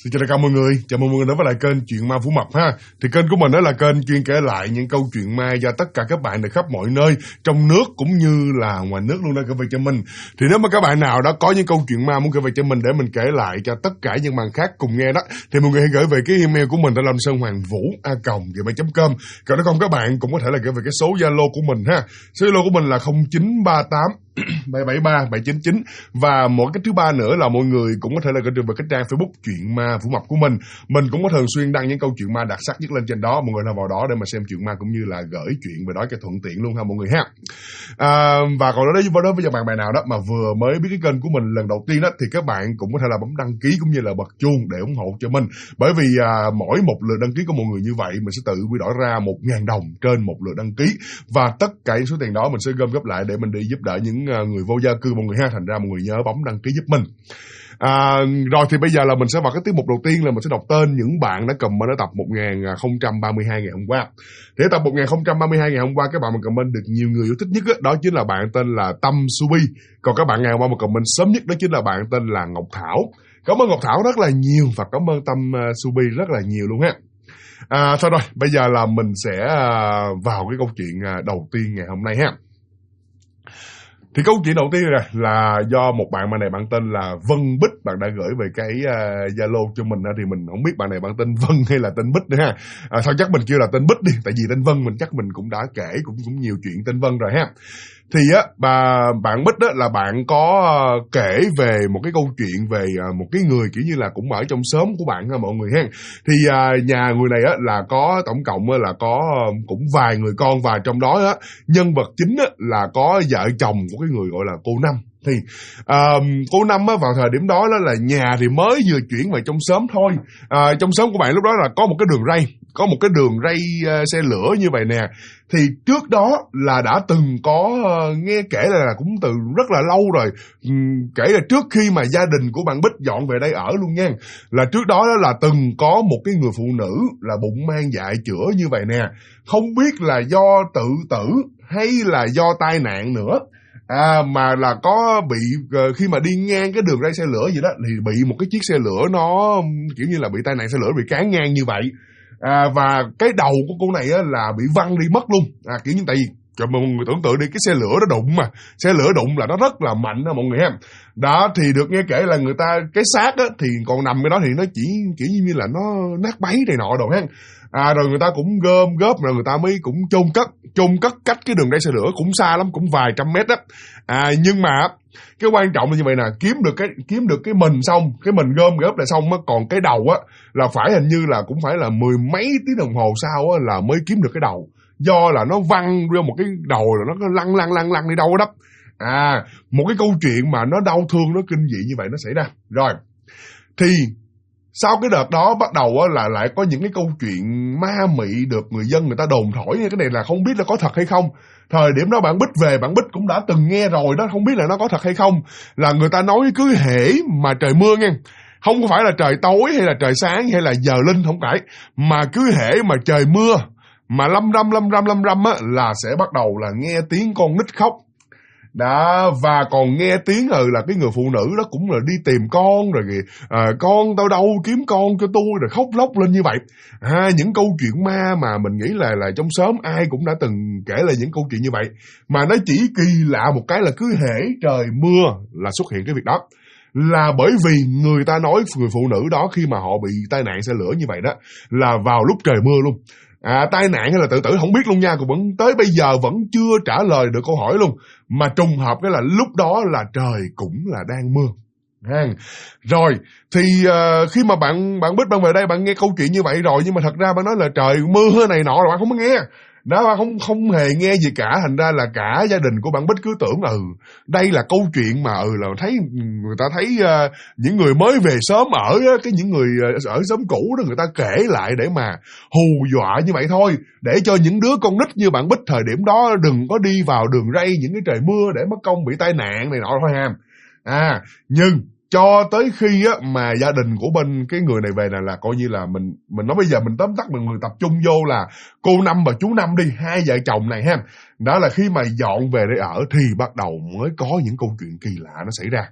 Xin chào tất cả mọi người, chào mừng mọi người đến với lại kênh Chuyện Ma Phú Mập ha. Thì kênh của mình đó là kênh chuyên kể lại những câu chuyện ma do tất cả các bạn từ khắp mọi nơi, trong nước cũng như là ngoài nước luôn đã kể về cho mình. Thì nếu mà các bạn nào đó có những câu chuyện ma muốn kể về cho mình để mình kể lại cho tất cả những bạn khác cùng nghe đó, thì mọi người hãy gửi về cái email của mình là lamsonhoangvu@gmail.com. Còn nếu không các bạn cũng có thể là gửi về cái số Zalo của mình ha. Số Zalo của mình là 0938 773 799. Và một cái thứ ba nữa là mọi người cũng có thể là gửi về cái trang Facebook Chuyện Ma Phú Mập của mình. Mình cũng có thường xuyên đăng những câu chuyện ma đặc sắc nhất lên trên đó. Mọi người là vào đó để mà xem chuyện ma cũng như là gửi chuyện về đó cho thuận tiện luôn ha mọi người ha. Và còn đối với bạn nào đó mà vừa mới biết cái kênh của mình lần đầu tiên đó, thì các bạn cũng có thể là bấm đăng ký cũng như là bật chuông để ủng hộ cho mình. Bởi vì mỗi một lượt đăng ký của mọi người như vậy mình sẽ tự quy đổi ra 1.000 đồng trên một lượt đăng ký, và tất cả những số tiền đó mình sẽ gom góp lại để mình đi giúp đỡ những người vô gia cư mọi người ha. Thành ra mọi người nhớ bấm đăng ký giúp mình. Rồi thì bây giờ là mình sẽ vào cái tiết mục đầu tiên, là mình sẽ đọc tên những bạn đã comment ở tập 1032 ngày hôm qua. Thì ở tập 1032 ngày hôm qua, các bạn mà comment được nhiều người yêu thích nhất đó chính là bạn tên là Tâm Subi. Còn các bạn ngày hôm qua mà comment sớm nhất đó chính là bạn tên là Ngọc Thảo. Cảm ơn Ngọc Thảo rất là nhiều và cảm ơn Tâm Subi rất là nhiều luôn ha. Thôi rồi, bây giờ là mình sẽ vào cái câu chuyện đầu tiên ngày hôm nay ha. Thì câu chuyện đầu tiên là do một bạn mà này, bạn tên là Vân Bích, bạn đã gửi về cái Zalo cho mình, thì mình không biết bạn này bạn tên Vân hay là tên Bích nữa ha. Thôi chắc mình kêu là tên Bích đi, tại vì tên Vân mình chắc mình cũng đã kể cũng nhiều chuyện tên Vân rồi ha. Thì bạn Bích là bạn có kể về một cái câu chuyện về một cái người kiểu như là cũng ở trong xóm của bạn ha mọi người ha. Thì nhà người này là có tổng cộng là có cũng vài người con, và trong đó nhân vật chính là có vợ chồng của cái người gọi là cô Năm. Thì cô Năm vào thời điểm đó là nhà thì mới vừa chuyển về trong xóm thôi. Trong xóm của bạn lúc đó là có một cái đường ray xe lửa như vậy nè. Thì trước đó là đã từng có nghe kể là cũng từ rất là lâu rồi, kể là trước khi mà gia đình của bạn Bích dọn về đây ở luôn nha, là trước đó là từng có một cái người phụ nữ là bụng mang dại chữa như vậy nè. Không biết là do tự tử hay là do tai nạn nữa. Mà là có bị khi mà đi ngang cái đường ray xe lửa gì đó thì bị một cái chiếc xe lửa nó kiểu như là bị tai nạn xe lửa, bị cán ngang như vậy. Và cái đầu của cô này là bị văng đi mất luôn. Kiểu như tại vì cho mọi người tưởng tượng đi, cái xe lửa nó đụng mà, xe lửa đụng là nó rất là mạnh đó mọi người ha. Đó thì được nghe kể là người ta cái xác thì còn nằm cái đó thì nó chỉ kiểu như là nó nát bấy này nọ đồ ha. Rồi người ta cũng gom góp rồi người ta mới cũng chôn cất cách cái đường ray xe lửa cũng xa lắm, cũng vài trăm mét đó. Nhưng mà cái quan trọng là như vậy nè, kiếm được cái mình xong, cái mình gom góp lại xong còn cái đầu là phải hình như là cũng phải là 10 mấy tiếng đồng hồ sau là mới kiếm được cái đầu, do là nó văng ra một cái đầu rồi nó lăn đi đâu đó. Một cái câu chuyện mà nó đau thương, nó kinh dị như vậy nó xảy ra. Rồi thì sau cái đợt đó bắt đầu là lại có những cái câu chuyện ma mị được người dân người ta đồn thổi. Cái này là không biết là có thật hay không. Thời điểm đó bạn Bích về, bạn Bích cũng đã từng nghe rồi đó, không biết là nó có thật hay không. Là người ta nói cứ hễ mà trời mưa nha, không phải là trời tối hay là trời sáng hay là giờ linh, không phải, mà cứ hễ mà trời mưa mà lâm râm là sẽ bắt đầu là nghe tiếng con nít khóc. Đó, và còn nghe tiếng là cái người phụ nữ đó cũng là đi tìm con rồi con tao đâu, kiếm con cho tôi, rồi khóc lóc lên như vậy. Những câu chuyện ma mà mình nghĩ là trong xóm ai cũng đã từng kể lại những câu chuyện như vậy. Mà nó chỉ kỳ lạ một cái là cứ hễ trời mưa là xuất hiện cái việc đó. Là bởi vì người ta nói người phụ nữ đó khi mà họ bị tai nạn xe lửa như vậy đó là vào lúc trời mưa luôn. Tai nạn hay là tự tử không biết luôn nha, cũng tới bây giờ vẫn chưa trả lời được câu hỏi luôn. Mà trùng hợp cái là lúc đó là trời cũng là đang mưa. Rồi thì khi mà bạn Bích bạn về đây bạn nghe câu chuyện như vậy rồi, nhưng mà thật ra bạn nói là trời mưa này nọ rồi bạn không có nghe. Đó, bạn không hề nghe gì cả. Thành ra là cả gia đình của bạn Bích cứ tưởng đây là câu chuyện mà là thấy người ta thấy những người mới về xóm ở những người ở xóm cũ đó người ta kể lại để mà hù dọa như vậy thôi, để cho những đứa con nít như bạn Bích thời điểm đó đừng có đi vào đường ray những cái trời mưa để mất công bị tai nạn này nọ thôi ha. Nhưng cho tới khi mà gia đình của bên cái người này về là coi như là mình nói bây giờ mình tóm tắt mình tập trung vô là cô Năm và chú Năm đi, hai vợ chồng này ha. Đó là khi mà dọn về đây ở thì bắt đầu mới có những câu chuyện kỳ lạ nó xảy ra.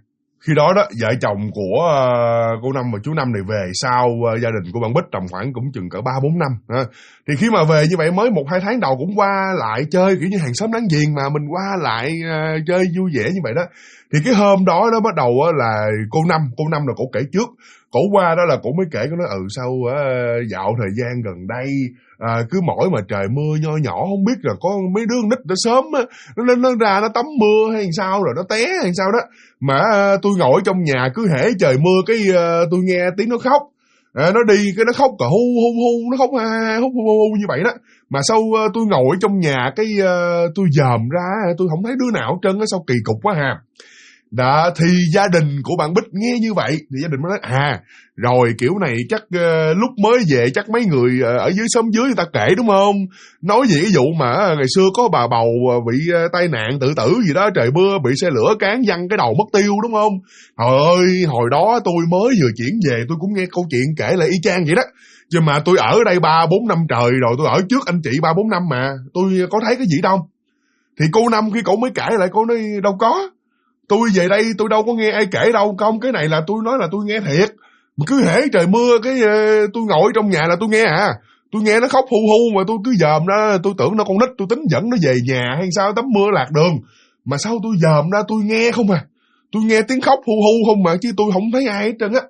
Khi đó đó, vợ chồng của cô Năm và chú Năm này về sau gia đình của bạn Bích tầm khoảng cũng chừng cỡ 3-4 năm. Thì khi mà về như vậy mới 1-2 tháng đầu cũng qua lại chơi kiểu như hàng xóm láng giềng mà mình qua lại chơi vui vẻ như vậy đó. Thì cái hôm đó nó bắt đầu là cô Năm là cổ kể trước. Cổ qua đó là cổ mới kể, cổ nói sao dạo thời gian gần đây cứ mỗi mà trời mưa nho nhỏ không biết là có mấy đứa nít nó sớm nó ra nó tắm mưa hay sao rồi nó té hay sao đó, mà tôi ngồi trong nhà cứ hễ trời mưa cái tôi nghe tiếng nó khóc. Nó đi cái nó khóc cà hu hu hu, nó khóc hu hu hu như vậy đó. Mà sau tôi ngồi trong nhà cái tôi dòm ra tôi không thấy đứa nào hết trơn á, sao kỳ cục quá hà. Đó, thì gia đình của bạn Bích nghe như vậy thì gia đình mới nói rồi kiểu này chắc lúc mới về chắc mấy người ở dưới xóm dưới người ta kể đúng không, nói về cái vụ mà ngày xưa có bà bầu bị tai nạn tự tử gì đó, trời mưa bị xe lửa cán văng cái đầu mất tiêu đúng không. Trời ơi, hồi đó tôi mới vừa chuyển về tôi cũng nghe câu chuyện kể lại y chang vậy đó, chứ mà tôi ở đây 3-4 năm trời rồi, tôi ở trước anh chị 3-4 năm mà tôi có thấy cái gì đâu. Thì cô Năm khi cổ mới kể lại, cô nói đâu có, tôi về đây tôi đâu có nghe ai kể đâu không, cái này là tôi nói là tôi nghe thiệt. Mà cứ hễ trời mưa cái tôi ngồi trong nhà là tôi nghe tôi nghe nó khóc hu hu mà tôi cứ dòm ra, tôi tưởng nó con nít, tôi tính dẫn nó về nhà hay sao tắm mưa lạc đường, mà sao tôi dòm ra tôi nghe không tôi nghe tiếng khóc hu hu không mà, chứ tôi không thấy ai hết trơn á.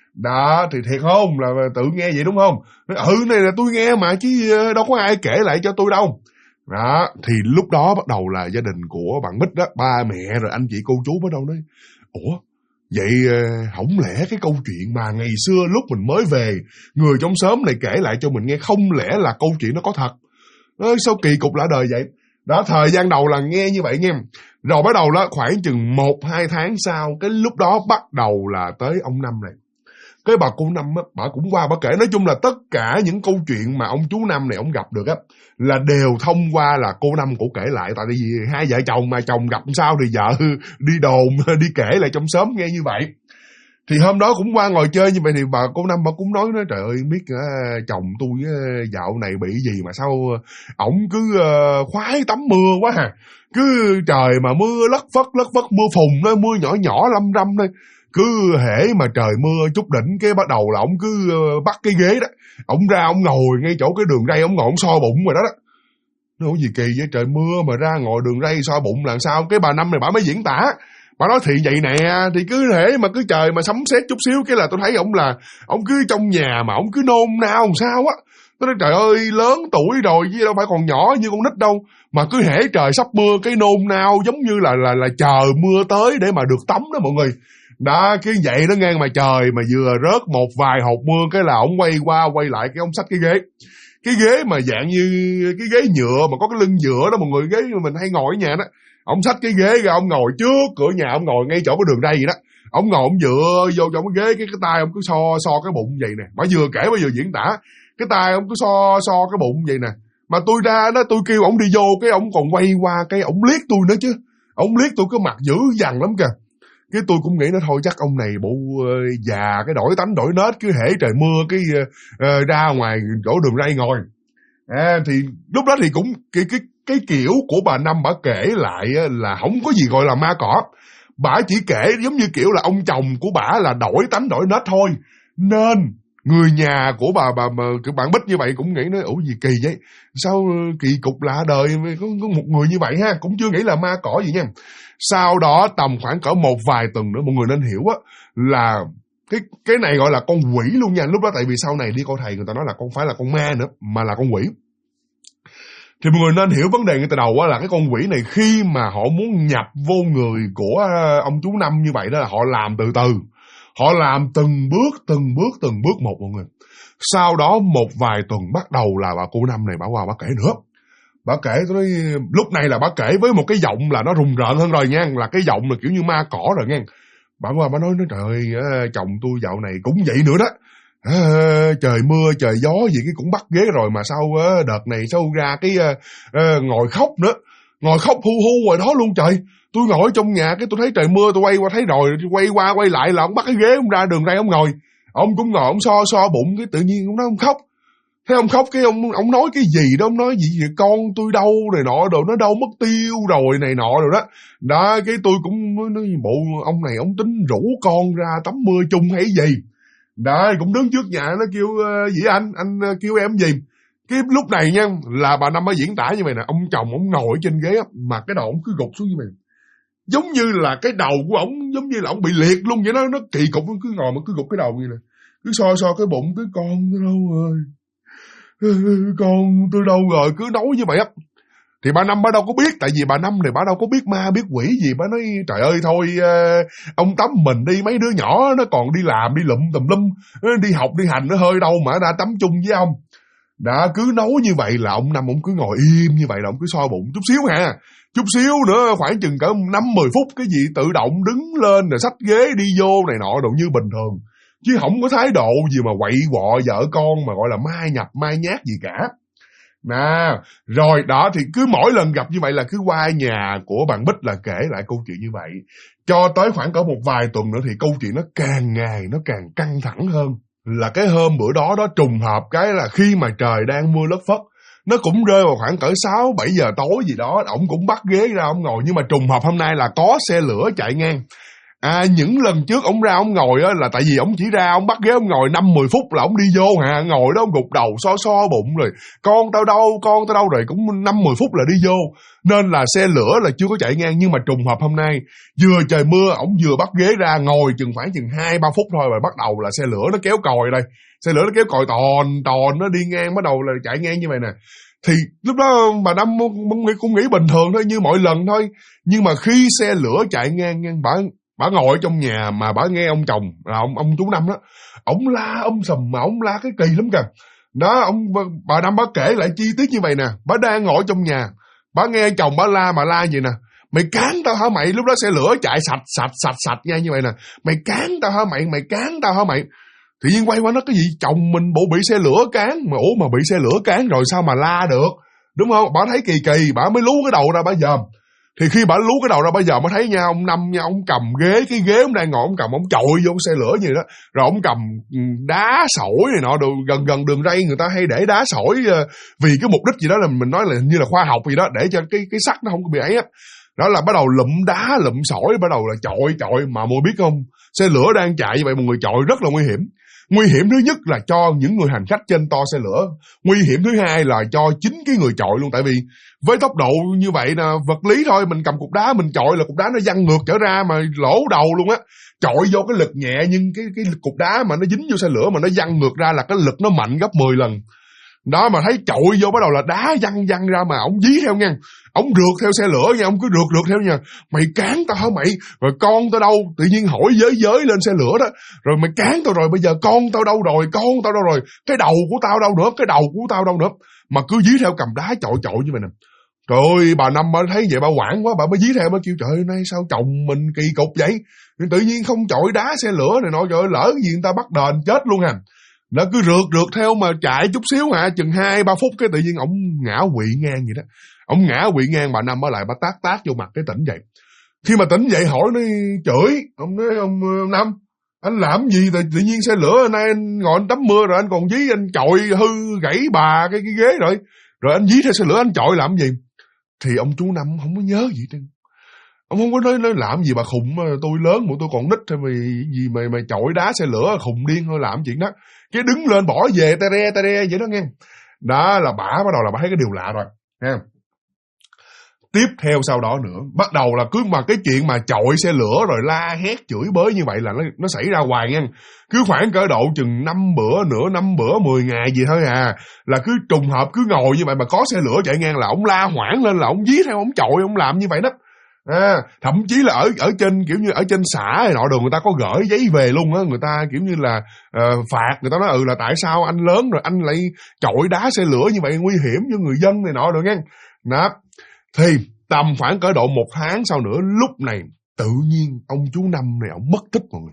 Đó thì thiệt không, là tự nghe vậy đúng không. Này là tôi nghe mà chứ đâu có ai kể lại cho tôi đâu. Đó, thì lúc đó bắt đầu là gia đình của bạn Bích đó, ba mẹ rồi anh chị cô chú bắt đầu nói ủa vậy không lẽ cái câu chuyện mà ngày xưa lúc mình mới về người trong xóm này kể lại cho mình nghe, không lẽ là câu chuyện nó có thật. Sao kỳ cục lạ đời vậy. Đó, thời gian đầu là nghe như vậy nghe. Rồi bắt đầu đó khoảng chừng 1-2 tháng sau, cái lúc đó bắt đầu là tới ông Năm này. Cái bà cô Năm á, bà cũng qua bà kể, nói chung là tất cả những câu chuyện mà ông chú Năm này ông gặp được á là đều thông qua là cô Năm cổ kể lại. Tại vì hai vợ chồng mà chồng gặp sao thì vợ đi đồn đi kể lại trong xóm nghe như vậy. Thì hôm đó cũng qua ngồi chơi như vậy thì bà cô Năm bà cũng nói trời ơi biết chồng tôi dạo này bị gì mà sao ổng cứ khoái tắm mưa quá cứ trời mà mưa lất phất mưa phùn đó, mưa nhỏ nhỏ lâm râm thôi, cứ hễ mà trời mưa chút đỉnh cái bắt đầu là ổng cứ bắt cái ghế đó, ổng ra ổng ngồi ngay chỗ cái đường ray, ổng ngồi ổng so bụng rồi đó. Nó gì kỳ vậy, trời mưa mà ra ngồi đường ray so bụng làm sao. Cái bà Năm này bà mới diễn tả, bà nói thì vậy nè, thì cứ hễ mà cứ trời mà sấm sét chút xíu cái là tôi thấy ổng cứ trong nhà mà ổng cứ nôn nao làm sao á. Tôi nói trời ơi lớn tuổi rồi chứ đâu phải còn nhỏ như con nít đâu, mà cứ hễ trời sắp mưa cái nôn nao giống như là chờ mưa tới để mà được tắm đó mọi người. Đó, cái vậy đó ngang mà trời mà vừa rớt một vài hột mưa cái là ổng quay qua quay lại cái ổng xách cái ghế mà dạng như cái ghế nhựa mà có cái lưng nhựa đó mọi người, ghế mình hay ngồi ở nhà đó. Ổng xách cái ghế ra ổng ngồi trước cửa nhà, ổng ngồi ngay chỗ cái đường ray vậy đó. Ổng ngồi ổng dựa vô trong cái ghế, cái tay ổng cứ so cái bụng vậy nè. Bà vừa kể bà vừa diễn tả, cái tay ổng cứ so cái bụng vậy nè. Mà tôi ra đó tôi kêu ổng đi vô cái ổng còn quay qua cái ổng liếc tôi nữa chứ. Ổng liếc tôi cái mặt dữ dằn lắm kìa. Cái tôi cũng nghĩ nó thôi chắc ông này bộ già cái đổi tánh đổi nết, cứ hễ trời mưa cái ra ngoài chỗ đường ray ngồi. Thì lúc đó thì cũng cái kiểu của bà Năm bà kể lại là không có gì gọi là ma cỏ. Bà chỉ kể giống như kiểu là ông chồng của bà là đổi tánh đổi nết thôi. Nên người nhà của bà kiểu bạn Bích như vậy cũng nghĩ nói ủa gì kỳ vậy, sao kỳ cục lạ đời có một người như vậy ha, cũng chưa nghĩ là ma cỏ gì nha. Sau đó tầm khoảng cỡ một vài tuần nữa mọi người nên hiểu á là cái này gọi là con quỷ luôn nha. Lúc đó tại vì sau này đi coi thầy người ta nói là không phải là con ma nữa mà là con quỷ. Thì mọi người nên hiểu vấn đề ngay từ đầu á là cái con quỷ này khi mà họ muốn nhập vô người của ông chú Năm như vậy đó là họ làm từ từ. Họ làm từng bước một mọi người. Sau đó một vài tuần bắt đầu là bà cô Năm này bà qua bà kể nữa. Bà kể tôi nói, lúc này là bà kể với một cái giọng là nó rùng rợn hơn rồi nha, là cái giọng là kiểu như ma cỏ rồi nha. Bà qua bà nói trời ơi chồng tôi dạo này cũng vậy nữa đó. Trời mưa trời gió gì cái cũng bắt ghế rồi mà sao đợt này sao ra cái ngồi khóc nữa. Ngồi khóc hu hu rồi đó luôn trời. Tôi ngồi trong nhà cái tôi thấy trời mưa tôi quay qua thấy rồi, quay qua quay lại là ông bắt cái ghế ông ra đường ray ông ngồi. Ông cũng ngồi ông so bụng cái tự nhiên ông nói ông khóc. Thế ông khóc, cái ông nói cái gì đó, ông nói gì vậy, con tôi đâu này nọ rồi, nó đâu mất tiêu rồi này nọ rồi đó. Đó, cái tôi cũng nói bộ ông này ông tính rủ con ra tắm mưa chung hay gì. Đó, cũng đứng trước nhà nó kêu gì anh kêu em gì. Cái lúc này nha, là bà Năm mới diễn tả như vậy nè, ông chồng ông ngồi ở trên ghế mà cái đầu ông cứ gục xuống như vậy. Giống như là cái đầu của ổng giống như là ổng bị liệt luôn vậy đó, nó kỳ cục, cứ ngồi mà cứ gục cái đầu như này. Cứ so cái bụng, cứ con tôi đâu rồi, con tôi đâu rồi, cứ nói như vậy á. Thì bà Năm bà đâu có biết, tại vì bà Năm này bà đâu có biết ma biết quỷ gì. Bà nói trời ơi thôi, ông tắm mình đi, mấy đứa nhỏ nó còn đi làm đi lụm tùm lum, đi học đi hành nó hơi đâu mà đã tắm chung với ông. Đã cứ nói như vậy là ông Năm ông cứ ngồi im như vậy là ông cứ soi bụng chút xíu ha. Chút xíu nữa khoảng chừng cỡ 5-10 phút cái gì tự động đứng lên rồi xách ghế đi vô này nọ đồ như bình thường. Chứ không có thái độ gì mà quậy quọ vợ con mà gọi là mai nhập mai nhát gì cả. Nè, rồi đó thì cứ mỗi lần gặp như vậy là cứ qua nhà của bạn Bích là kể lại câu chuyện như vậy. Cho tới khoảng cỡ một vài tuần nữa thì câu chuyện nó càng ngày nó càng căng thẳng hơn. Là cái hôm bữa đó trùng hợp cái là khi mà trời đang mưa lất phất, nó cũng rơi vào khoảng cỡ 6-7 giờ tối gì đó, ổng cũng bắt ghế ra ổng ngồi, nhưng mà trùng hợp hôm nay là có xe lửa chạy ngang. Những lần trước ổng ra ổng ngồi á là tại vì ổng chỉ ra ổng bắt ghế ổng ngồi 5-10 phút là ổng đi vô ngồi đó ổng gục đầu so bụng rồi con tao đâu rồi cũng 5-10 phút là đi vô. Nên là xe lửa là chưa có chạy ngang, nhưng mà trùng hợp hôm nay vừa trời mưa ổng vừa bắt ghế ra ngồi khoảng chừng 2-3 phút thôi rồi bắt đầu là xe lửa nó kéo còi đây. Xe lửa nó kéo còi tòn nó đi ngang, bắt đầu là chạy ngang như vậy nè. Thì lúc đó bà Năm cũng nghĩ bình thường thôi, như mọi lần thôi. Nhưng mà khi xe lửa chạy ngang bà ngồi ở trong nhà mà bà nghe ông chồng là ông chú Năm đó, ổng la sầm mà ổng la cái kỳ lắm kìa. Đó, bà Năm bà kể lại chi tiết như vậy nè, bà đang ngồi trong nhà, bà nghe chồng bà la mà la vậy nè: mày cán tao hả mày? Lúc đó xe lửa chạy sạch nha như vậy nè: mày cán tao hả mày cán tao hả mày? Tự nhiên quay qua nó cái gì, chồng mình bộ bị xe lửa cán mà, ủa mà bị xe lửa cán rồi sao mà la được, đúng không? Bà thấy kỳ bà mới lú cái đầu ra bà dòm. Thì khi bà lú cái đầu ra bây giờ mới thấy nha, ông Năm nha, ông cầm ghế, cái ghế ông đang ngồi, ông cầm, ông chọi vô xe lửa gì đó, rồi ông cầm đá sỏi này nọ, gần đường ray người ta hay để đá sỏi vì cái mục đích gì đó là mình nói là như là khoa học gì đó, để cho cái sắt nó không có bị ấy á. Đó là bắt đầu lụm đá lụm sỏi, bắt đầu là chọi mà mọi biết không, xe lửa đang chạy như vậy một người chọi rất là nguy hiểm. Nguy hiểm thứ nhất là cho những người hành khách trên toa xe lửa, nguy hiểm thứ hai là cho chính cái người chọi luôn. Tại vì với tốc độ như vậy là vật lý thôi, mình cầm cục đá mình chọi là cục đá nó văng ngược trở ra mà lỗ đầu luôn á. Chọi vô cái lực nhẹ nhưng cái cục đá mà nó dính vô xe lửa mà nó văng ngược ra là cái lực nó mạnh gấp 10 lần. Đó, mà thấy chọi vô bắt đầu là đá văng ra mà ổng dí theo nha. Ổng rượt theo xe lửa nha, ổng cứ rượt theo nha. Mày cán tao hả mày? Rồi con tao đâu? Tự nhiên hỏi giới lên xe lửa đó. Rồi mày cán tao rồi, bây giờ con tao đâu rồi? Cái đầu của tao đâu nữa? Mà cứ dí theo cầm đá chọi như vậy nè. Trời ơi, bà Năm bà thấy vậy bà hoảng quá, bà mới dí theo, bà kêu trời ơi nay sao chồng mình kỳ cục vậy? Tự nhiên không chọi đá xe lửa này nọ, rồi lỡ gì người ta bắt đền chết luôn à. Nó cứ rượt theo mà chạy chút xíu chừng 2-3 phút cái tự nhiên ổng ngã quỵ ngang vậy đó. Ổng ngã quỵ ngang, bà Năm ở lại bà tát vô mặt cái tỉnh dậy. Khi mà tỉnh dậy hỏi nó chửi, ông nói ông Năm, anh làm gì tự nhiên xe lửa nay anh ngồi anh tắm mưa rồi anh còn dí anh chọi hư gãy bà cái ghế rồi anh dí theo xe lửa anh chọi làm gì? Thì ông chú Năm không có nhớ gì trơn. Ông không có nói làm gì bà khùng, tôi lớn mà tôi còn nít thôi mày chọi đá xe lửa khùng điên thôi làm chuyện đó. Cái đứng lên bỏ về ta re vậy đó nghe. Đó là bả bắt đầu là bả thấy cái điều lạ rồi ha. Tiếp theo sau đó nữa, bắt đầu là cứ mà cái chuyện mà chọi xe lửa rồi la hét chửi bới như vậy là nó xảy ra hoài nha. Cứ khoảng cỡ độ chừng 5 bữa 10 ngày gì thôi là cứ trùng hợp cứ ngồi như vậy mà có xe lửa chạy ngang là ổng la hoảng lên, là ổng dí theo ổng chọi, ổng làm như vậy đó. Thậm chí là ở trên kiểu như ở trên xã này nọ đường người ta có gửi giấy về luôn á, người ta kiểu như là phạt, người ta nói là tại sao anh lớn rồi anh lại chọi đá xe lửa như vậy, nguy hiểm cho người dân này nọ rồi nghe. Đó. Thì tầm khoảng cỡ độ 1 tháng sau nữa, lúc này tự nhiên ông chú Năm này ông mất tích mọi người.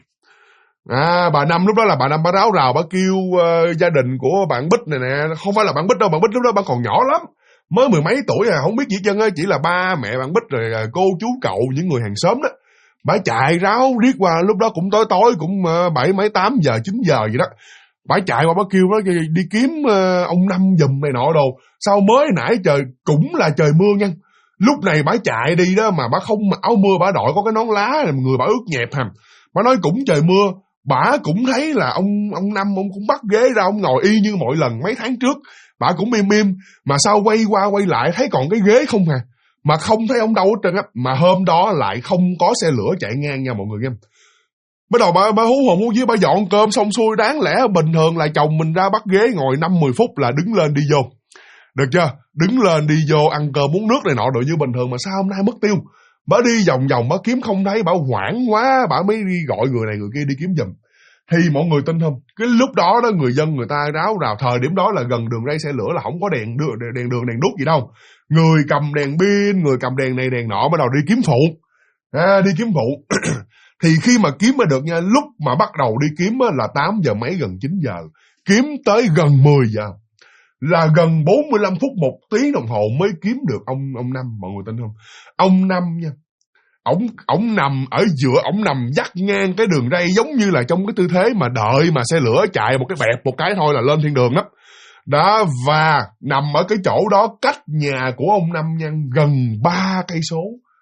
Bà Năm lúc đó là bà Năm bà ráo rào, bà kêu gia đình của bạn Bích này nè, không phải là bạn Bích đâu, bạn Bích lúc đó bà còn nhỏ lắm, mới 10 mấy tuổi không biết gì chân á, chỉ là ba mẹ bạn Bích rồi cô chú cậu những người hàng xóm đó. Bà chạy ráo riết qua lúc đó cũng tối cũng 7 mấy 8 giờ 9 giờ vậy đó. Bả chạy qua bả kêu nó đi kiếm ông Năm giùm này nọ đồ. Sao mới nãy trời cũng là trời mưa nha. Lúc này bả chạy đi đó mà bả không mặc áo mưa, bả đội có cái nón lá, người bả ướt nhẹp hàm. Bả nói cũng trời mưa, bả cũng thấy là ông Năm ông cũng bắt ghế ra, ông ngồi y như mọi lần mấy tháng trước. Bả cũng im, mà sao quay qua quay lại thấy còn cái ghế không hà. Mà không thấy ông đâu hết trơn á. Mà hôm đó lại không có xe lửa chạy ngang nha mọi người nghe. Bắt đầu bà hú hồn hú vía, bà dọn cơm xong xuôi, đáng lẽ bình thường là chồng mình ra bắt ghế ngồi 5-10 phút là đứng lên đi vô. Được chưa? Đứng lên đi vô ăn cơm uống nước này nọ đội như bình thường, mà sao hôm nay mất tiêu? Bà đi vòng vòng bà kiếm không thấy, bà hoảng quá, bà mới đi gọi người này người kia đi kiếm giùm. Thì mọi người tin không? Cái lúc đó đó người dân người ta ráo rào, thời điểm đó là gần đường ray xe lửa là không có đèn đường đèn đuốc gì đâu. Người cầm đèn pin, người cầm đèn này đèn nọ bắt đầu đi kiếm phụ. Đi kiếm phụ. Thì khi mà kiếm mà được nha, lúc mà bắt đầu đi kiếm là 8 giờ mấy gần 9 giờ. Kiếm tới gần 10 giờ. Là gần 45 phút, 1 tiếng đồng hồ mới kiếm được ông Năm, mọi người tin không? Ông Năm nha, ổng nằm ở giữa, ổng nằm dắt ngang cái đường ray giống như là trong cái tư thế mà đợi mà xe lửa chạy một cái vẹt một cái thôi là lên thiên đường đó. Đó, và nằm ở cái chỗ đó cách nhà của ông Năm nha gần 3 cây số.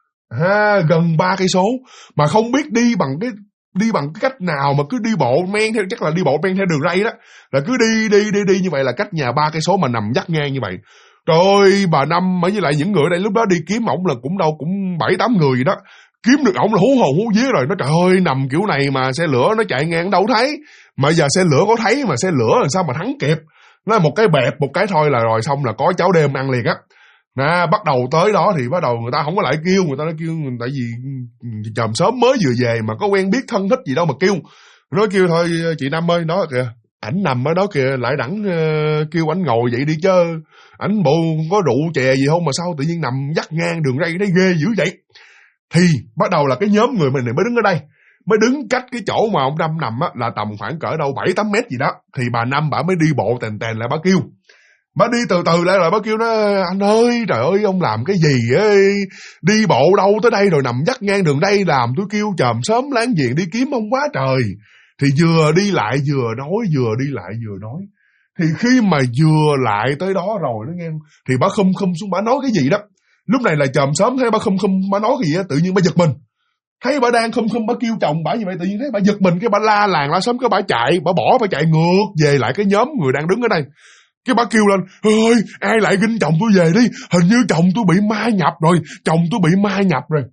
Gần 3 cây số mà không biết đi bằng cái cách nào mà cứ đi bộ men theo, chắc là đi bộ men theo đường ray đó, là cứ đi như vậy là cách nhà 3 cây số mà nằm dắt ngang như vậy. Trời ơi, bà Năm với lại những người ở đây lúc đó đi kiếm ổng là cũng 7-8 người gì đó. Kiếm được ổng là hú hồn hú vía rồi. Nó trời ơi, nằm kiểu này mà xe lửa nó chạy ngang đâu thấy. Mà giờ xe lửa có thấy mà xe lửa làm sao mà thắng kịp. Nó một cái bẹp một cái thôi là rồi xong là có cháo đêm ăn liền á. Bắt đầu tới đó thì bắt đầu người ta không có lại kêu, người ta nói kêu tại vì chòm sớm mới vừa về mà có quen biết thân thích gì đâu mà kêu. Nói kêu thôi chị Năm ơi, đó kìa, ảnh nằm ở đó kìa, lại đẳng kêu ảnh ngồi vậy đi chứ. Ảnh bộ có rượu chè gì không mà sao tự nhiên nằm dắt ngang đường ray đấy ghê dữ vậy. Thì bắt đầu là cái nhóm người mình này mới đứng ở đây, mới đứng cách cái chỗ mà ông Năm nằm á là tầm khoảng cỡ đâu 7-8 mét gì đó. Thì bà Năm bà mới đi bộ tèn lại bà kêu. Bà đi từ từ lại rồi bà kêu nó, anh ơi trời ơi ông làm cái gì ấy, đi bộ đâu tới đây rồi nằm dắt ngang đường đây, làm tôi kêu chòm sớm láng giềng đi kiếm ông quá trời. Thì vừa đi lại vừa nói, vừa đi lại vừa nói. Thì khi mà vừa lại tới đó rồi nó nghe, thì bà khum xuống bà nói cái gì đó. Lúc này là chòm sớm thấy bà khum bà nói cái gì á, tự nhiên bà giật mình. Thấy bà đang khum bà kêu chồng bà như vậy, tự nhiên thấy bà giật mình, cái bà la làng la sớm, cái bà chạy, bà chạy ngược về lại cái nhóm người đang đứng ở đây. Cái bà kêu lên, ơi ai lại ginh chồng tôi về đi, hình như chồng tôi bị ma nhập rồi, chồng tôi bị ma nhập rồi.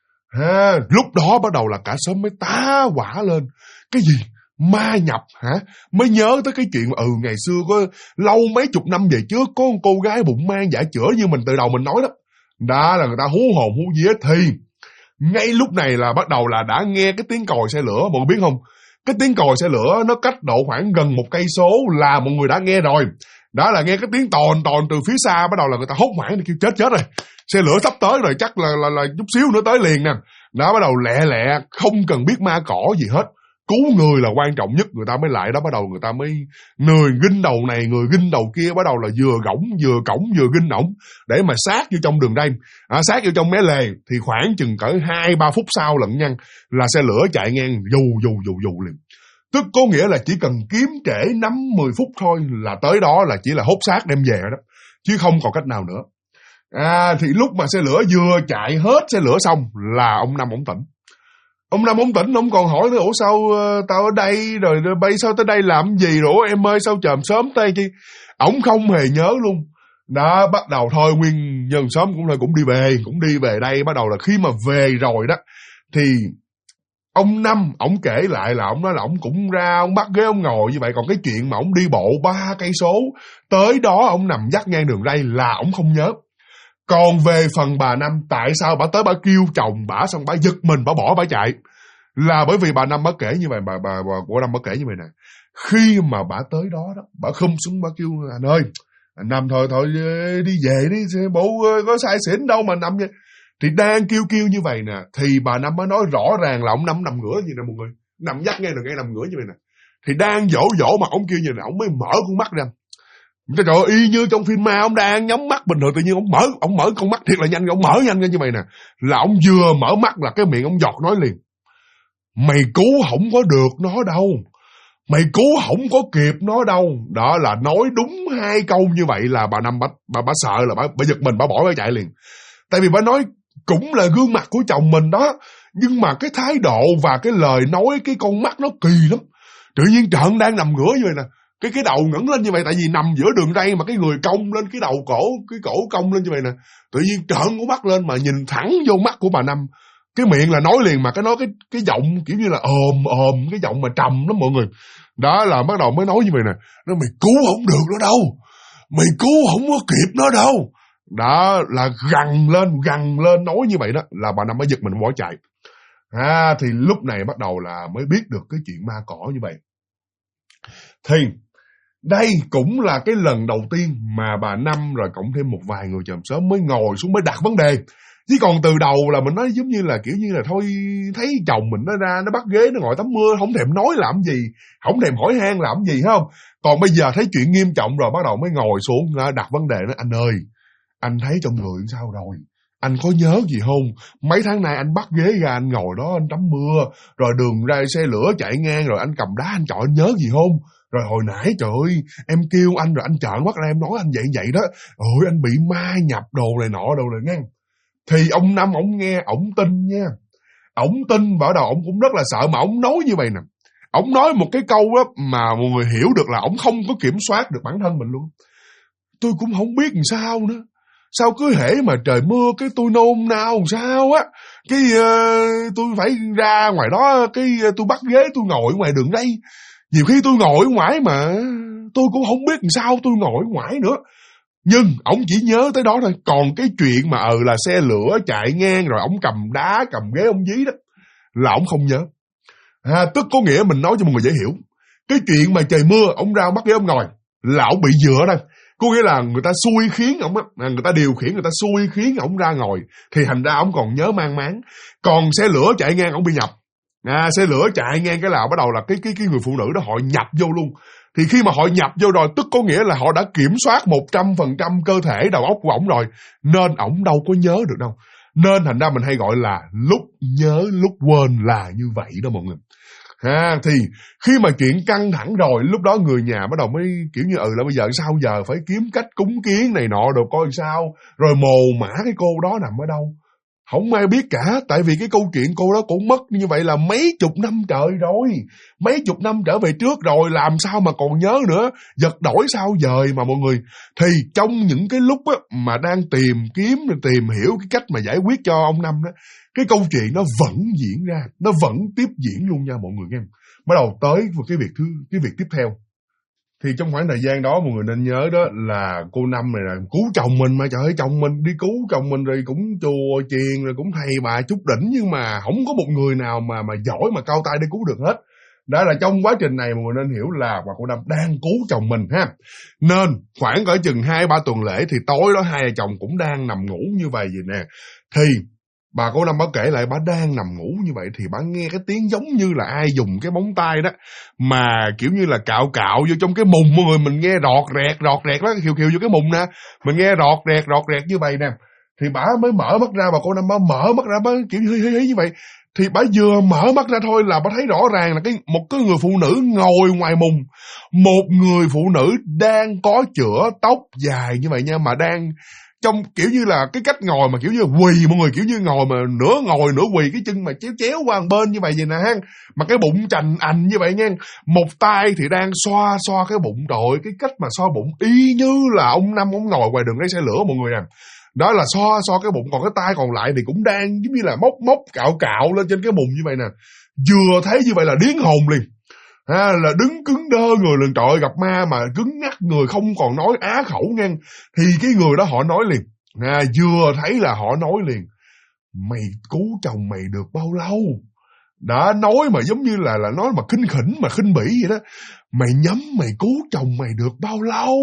Lúc đó bắt đầu là cả xóm mới tá hỏa lên. Cái gì? Ma nhập hả? Mới nhớ tới cái chuyện mà ngày xưa có lâu mấy chục năm về trước có con cô gái bụng mang giả chữa như mình từ đầu mình nói đó. Đó là người ta hú hồn hú vía. Thì ngay lúc này là bắt đầu là đã nghe cái tiếng còi xe lửa, mọi người biết không? Cái tiếng còi xe lửa nó cách độ khoảng gần 1 cây số là mọi người đã nghe rồi. Đó là nghe cái tiếng tòn từ phía xa, bắt đầu là người ta hốt hoảng, kêu chết rồi, xe lửa sắp tới rồi, chắc là chút xíu nữa tới liền nè. Đó, bắt đầu lẹ không cần biết ma cỏ gì hết, cứu người là quan trọng nhất, người ta mới lại đó. Bắt đầu người ta mới người ginh đầu này người ginh đầu kia, bắt đầu là vừa cổng vừa ginh ổng để mà sát vô trong đường ray, sát vô trong mé lề. Thì khoảng chừng cỡ 2-3 phút sau lận nha, là xe lửa chạy ngang dù liền. Tức có nghĩa là chỉ cần kiếm trễ 5-10 phút thôi là tới đó, là chỉ là hốt xác đem về đó, chứ không còn cách nào nữa. Thì lúc mà xe lửa vừa chạy hết xe lửa xong là ông Năm ổng tỉnh. Ông Năm ổng tỉnh, ông còn hỏi nữa, ủa sao tao ở đây rồi bay sao tới đây làm gì rồi, em ơi sao chòm sớm tới chi. Ổng không hề nhớ luôn. Đó, bắt đầu thôi nguyên nhân sớm cũng đi về đây. Bắt đầu là khi mà về rồi đó thì ông Năm, ổng kể lại là ổng nói là ổng cũng ra, ổng bắt ghế ổng ngồi như vậy. Còn cái chuyện mà ổng đi bộ 3 cây số tới đó ổng nằm dắt ngang đường ray là ổng không nhớ. Còn về phần bà Năm, tại sao bà tới bà kêu chồng bà xong bà giật mình, bà bỏ bà chạy, là bởi vì bà Năm bà kể như vậy, bà của Năm bà kể như vậy nè. Khi mà bà tới đó bà khum xuống bà kêu, anh ơi, anh Năm thôi đi về đi, bộ có sai xỉn đâu mà nằm vậy. Thì đang kêu như vậy nè, thì bà Năm mới nói rõ ràng là ông Năm nằm ngửa như nè mọi người, nằm dắt ngay đường ngay nằm ngửa như vậy nè. Thì đang dỗ mà ông kêu như này, ông mới mở con mắt ra. Trời ơi, y như trong phim ma, ông đang nhắm mắt bình thường, tự nhiên ông mở con mắt thiệt là nhanh, ông mở nhanh ra như vậy nè. Là ông vừa mở mắt là cái miệng ông giọt nói liền, mày cứu không có được nó đâu, Mày cứu không có kịp nó đâu. Đó là nói đúng 2 câu như vậy là bà Năm bà sợ, là bà giật mình, bà bỏ bà chạy liền. Tại vì bà nói cũng là gương mặt của chồng mình đó, nhưng mà cái thái độ và cái lời nói, cái con mắt nó kỳ lắm. Tự nhiên Trợn đang nằm ngửa như vậy nè, cái đầu ngẩng lên như vậy, tại vì nằm giữa đường ray mà cái người cong lên, cái đầu cái cổ cong lên như vậy nè. Tự nhiên Trợn con mắt lên mà nhìn thẳng vô mắt của bà Năm. Cái miệng là nói liền, mà cái giọng kiểu như là ồm, cái giọng mà trầm lắm mọi người. Đó là bắt đầu mới nói như vậy nè. Nó mày cứu không được nó đâu, mày cứu không có kịp nó đâu. Đó là gằn lên nói như vậy đó, là bà Năm mới giật mình bỏ chạy. Thì lúc này bắt đầu là mới biết được cái chuyện ma cỏ như vậy. Thì đây cũng là cái lần đầu tiên mà bà Năm rồi cộng thêm một vài người chòm xóm mới ngồi xuống mới đặt vấn đề. Chứ còn từ đầu là mình nói giống như là kiểu như là thôi, thấy chồng mình nó ra nó bắt ghế nó ngồi tắm mưa, không thèm nói làm gì, không thèm hỏi han làm gì, thấy không? Còn bây giờ thấy chuyện nghiêm trọng rồi bắt đầu mới ngồi xuống đặt vấn đề đó. Anh ơi, anh thấy trong người sao rồi? Anh có nhớ gì không? Mấy tháng nay anh bắt ghế ra anh ngồi đó anh tắm mưa, rồi đường ra xe lửa chạy ngang rồi anh cầm đá anh chọi, anh nhớ gì không? Rồi hồi nãy trời ơi, em kêu anh rồi anh trợn mắt ra em nói anh vậy đó. Ôi anh bị ma nhập đồ này nọ đồ này ngang. Thì ông Năm ổng nghe, ổng tin nha. Ổng tin và ở đầu ổng cũng rất là sợ, mà ổng nói như vậy nè. Ổng nói một cái câu đó mà mọi người hiểu được là ổng không có kiểm soát được bản thân mình luôn. Tôi cũng không biết làm sao nữa. Sao cứ hễ mà trời mưa cái tôi nôn nao làm sao á. Cái tôi phải ra ngoài đó, cái tôi bắt ghế tôi ngồi ngoài đường đây. Nhiều khi tôi ngồi ngoài mà tôi cũng không biết làm sao tôi ngồi ngoài nữa. Nhưng ổng chỉ nhớ tới đó thôi. Còn cái chuyện mà là xe lửa chạy ngang rồi ổng cầm đá cầm ghế ông dí đó là ổng không nhớ. Tức có nghĩa mình nói cho mọi người dễ hiểu. Cái chuyện mà trời mưa ổng ra bắt ghế ông ngồi là ổng bị dựa đây. Có nghĩa là người ta xui khiến ổng á, người ta điều khiển, người ta xui khiến ổng ra ngồi, thì thành ra ổng còn nhớ mang máng. Còn xe lửa chạy ngang ổng bị nhập. Xe lửa chạy ngang cái là bắt đầu là cái người phụ nữ đó họ nhập vô luôn. Thì khi mà họ nhập vô rồi, tức có nghĩa là họ đã kiểm soát 100% cơ thể đầu óc của ổng rồi, nên ổng đâu có nhớ được đâu. Nên thành ra mình hay gọi là lúc nhớ lúc quên là như vậy đó mọi người. Thì khi mà chuyện căng thẳng rồi, lúc đó người nhà bắt đầu mới kiểu như là bây giờ sao giờ phải kiếm cách cúng kiến này nọ rồi coi sao, rồi mồ mả cái cô đó nằm ở đâu. Không ai biết cả, tại vì cái câu chuyện cô đó cũng mất như vậy là mấy chục năm trời rồi. Mấy chục năm trở về trước rồi, làm sao mà còn nhớ nữa, giật đổi sao dời mà mọi người. Thì trong những cái lúc á, mà đang tìm hiểu cái cách mà giải quyết cho ông Năm đó, cái câu chuyện nó vẫn diễn ra, nó vẫn tiếp diễn luôn nha mọi người nghe. Bắt đầu tới cái việc tiếp theo. Thì trong khoảng thời gian đó mọi người nên nhớ đó là cô Năm này là cứu chồng mình mà, trời ơi, chồng mình đi cứu chồng mình rồi cũng chùa chiền rồi cũng thầy bà chút đỉnh, nhưng mà không có một người nào mà giỏi mà cao tay để cứu được hết. Đó là trong quá trình này mọi người nên hiểu là bà cô Năm đang cứu chồng mình ha. Nên khoảng cỡ chừng 2-3 tuần lễ thì tối đó hai vợ chồng cũng đang nằm ngủ như vậy nè. Thì bà cô Năm bà kể lại bà đang nằm ngủ như vậy thì bà nghe cái tiếng giống như là ai dùng cái móng tay đó mà kiểu như là cạo vô trong cái mùng, mọi người mình nghe rọt rẹt đó, khiều vô cái mùng nè, mình nghe rọt rẹt như vậy nè. Thì bà mới mở mắt ra, bà cô Năm bà mở mắt ra, bà kiểu hí như vậy. Thì bà vừa mở mắt ra thôi là bà thấy rõ ràng là một cái người phụ nữ ngồi ngoài mùng. Một người phụ nữ đang có chữa tóc dài như vậy nha, mà đang trong kiểu như là cái cách ngồi mà kiểu như quỳ, mọi người kiểu như ngồi mà nửa ngồi nửa quỳ, cái chân mà chéo qua một bên như vậy nè ha, mà cái bụng chành ảnh như vậy nha. Một tay thì đang xoa cái bụng, rồi cái cách mà xoa bụng y như là ông Năm ông ngồi ngoài đường lấy xe lửa mọi người nè. Đó là xoa cái bụng, còn cái tay còn lại thì cũng đang giống như là móc cạo lên trên cái bụng như vậy nè. Vừa thấy như vậy là điếng hồn liền. Là đứng cứng đơ người liền, trời ơi, gặp ma mà cứng ngắc người, không còn nói á khẩu nha. Thì cái người đó họ nói liền, vừa thấy là họ nói liền: mày cứu chồng mày được bao lâu? Đã nói mà giống như là nói mà khinh khỉnh mà khinh bỉ vậy đó. Mày nhắm mày cứu chồng mày được bao lâu?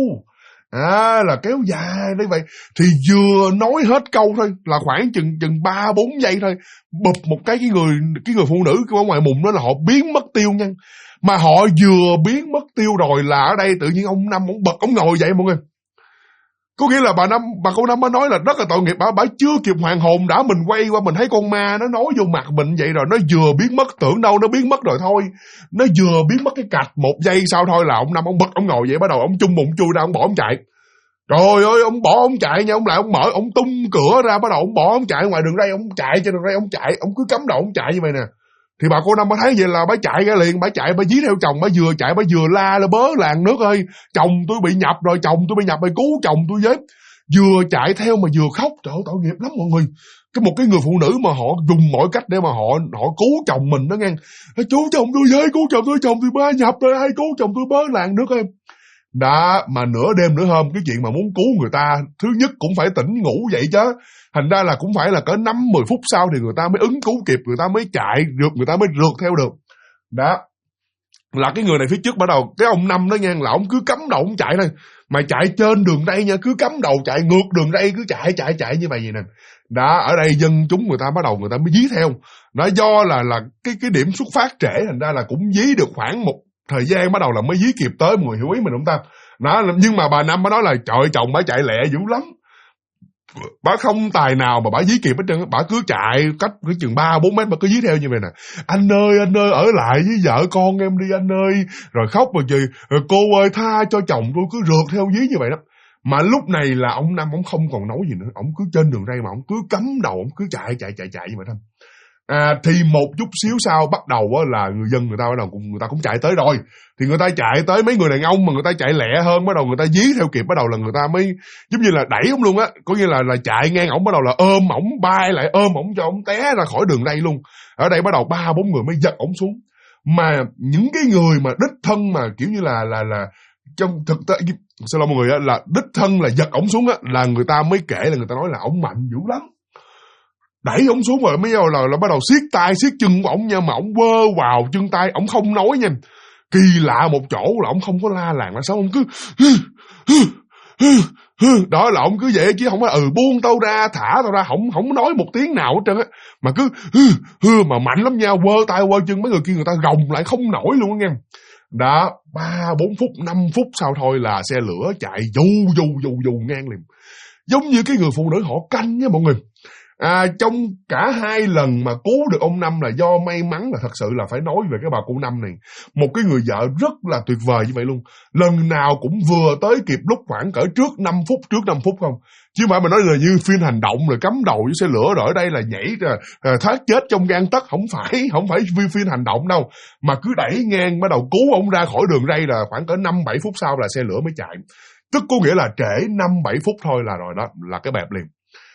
Là kéo dài như vậy. Thì vừa nói hết câu thôi là khoảng chừng 3-4 giây thôi, bụp một cái người phụ nữ ở ngoài mùng đó là họ biến mất tiêu nha. Mà họ vừa biến mất tiêu rồi là ở đây tự nhiên ông Năm ông bật ông ngồi dậy mọi người. Có nghĩa là bà cô Năm mới nói là rất là tội nghiệp, bà chưa kịp hoàn hồn đã mình quay qua mình thấy con ma nó nói vô mặt mình vậy rồi, nó vừa biến mất, tưởng đâu nó biến mất rồi thôi, nó vừa biến mất cái cạch một giây sau thôi là ông Năm ông bật ông ngồi vậy, bắt đầu ông chung bụng chui ra, ông bỏ ông chạy. Trời ơi, ông bỏ ông chạy nha, ông lại ông mở, ông tung cửa ra, bắt đầu ông bỏ ông chạy ngoài đường ray, ông chạy trên đường ray, ông chạy, ông cứ cắm đầu ông chạy như vậy nè. Thì bà cô Năm bà thấy vậy là bà chạy ra liền, bà chạy bà dí theo chồng, bà vừa chạy bà vừa la bớ làng nước ơi, chồng tôi bị nhập rồi, chồng tôi bị nhập rồi, cứu chồng tôi với. Vừa chạy theo mà vừa khóc, trời ơi tội nghiệp lắm mọi người. Một cái người phụ nữ mà họ dùng mọi cách để mà họ cứu chồng mình đó nghe. Chú chồng tôi với, cứu chồng tôi ba nhập rồi, ai cứu chồng tôi bớ làng nước em. Đã mà nửa đêm nửa hôm cái chuyện mà muốn cứu người ta, thứ nhất cũng phải tỉnh ngủ dậy chứ. Thành ra là cũng phải là cỡ 5-10 phút sau thì người ta mới ứng cứu kịp, người ta mới chạy được, người ta mới rượt theo được. Đó. Là cái người này phía trước bắt đầu, cái ông Năm đó nghe là ông cứ cắm đầu ông chạy thôi. Mà chạy trên đường ray nha, cứ cắm đầu chạy ngược đường ray, cứ chạy như vậy nè. Đó, ở đây dân chúng người ta bắt đầu người ta mới dí theo. Nó do là cái điểm xuất phát trễ, thành ra là cũng dí được khoảng một thời gian, bắt đầu là mới dí kịp tới, mọi người hiểu ý mình không ta? Đó, nhưng mà bà Năm bà nói là trời chồng bà chạy lẹ dữ lắm. Bà không tài nào mà bà dí kịp hết trơn, bà cứ chạy cách cái chừng 3-4 mét bà cứ dí theo như vậy nè. Anh ơi ở lại với vợ con em đi anh ơi. Rồi khóc rồi gì, rồi cô ơi tha cho chồng tôi, cứ rượt theo dí như vậy đó. Mà lúc này là ông Năm ông không còn nói gì nữa, ông cứ trên đường ray mà ông cứ cắm đầu, ông cứ chạy như vậy thôi. Thì một chút xíu sau bắt đầu là người dân người ta cũng chạy tới rồi. Thì người ta chạy tới, mấy người đàn ông mà người ta chạy lẹ hơn, bắt đầu người ta dí theo kịp, bắt đầu là người ta mới giống như là đẩy ông luôn á, có nghĩa là chạy ngang ổng, bắt đầu là ôm ổng, bay lại ôm ổng cho ổng té ra khỏi đường ray luôn. Ở đây bắt đầu 3-4 người mới giật ổng xuống. Mà những cái người mà đích thân mà kiểu như là trong thực tế, xin lỗi mọi người á, là đích thân là giật ổng xuống á, là người ta mới kể, là người ta nói là ổng mạnh dữ lắm. Đẩy ổng xuống rồi mới là bắt đầu siết tay siết chân của ổng nha, mà ổng quơ vào chân tay, ổng không nói nha. Kỳ lạ một chỗ là ổng không có la làng là sao, ổng cứ đó là ổng cứ vậy chứ không phải buông tao ra, thả tao ra, không nói một tiếng nào hết trơn á, mà cứ mà mạnh lắm nha, quơ tay quơ chân, mấy người kia người ta gồng lại không nổi luôn á nghe. Đó, 3-4 phút 5 phút sau thôi là xe lửa chạy dù ngang liền, giống như cái người phụ nữ họ canh nha mọi người. Trong cả 2 lần mà cứu được ông Năm là do may mắn, là thật sự là phải nói về cái bà cô Năm này. Một cái người vợ rất là tuyệt vời như vậy luôn. Lần nào cũng vừa tới kịp lúc khoảng cỡ trước 5 phút không. Chứ mà nói là như phim hành động rồi cắm đầu với xe lửa, rồi ở đây là nhảy thoát chết trong gang tấc, không phải phim hành động đâu. Mà cứ đẩy ngang, bắt đầu cứu ông ra khỏi đường ray là khoảng cỡ 5-7 phút sau là xe lửa mới chạy. Tức có nghĩa là trễ 5-7 phút thôi là rồi đó, là cái bẹp liền.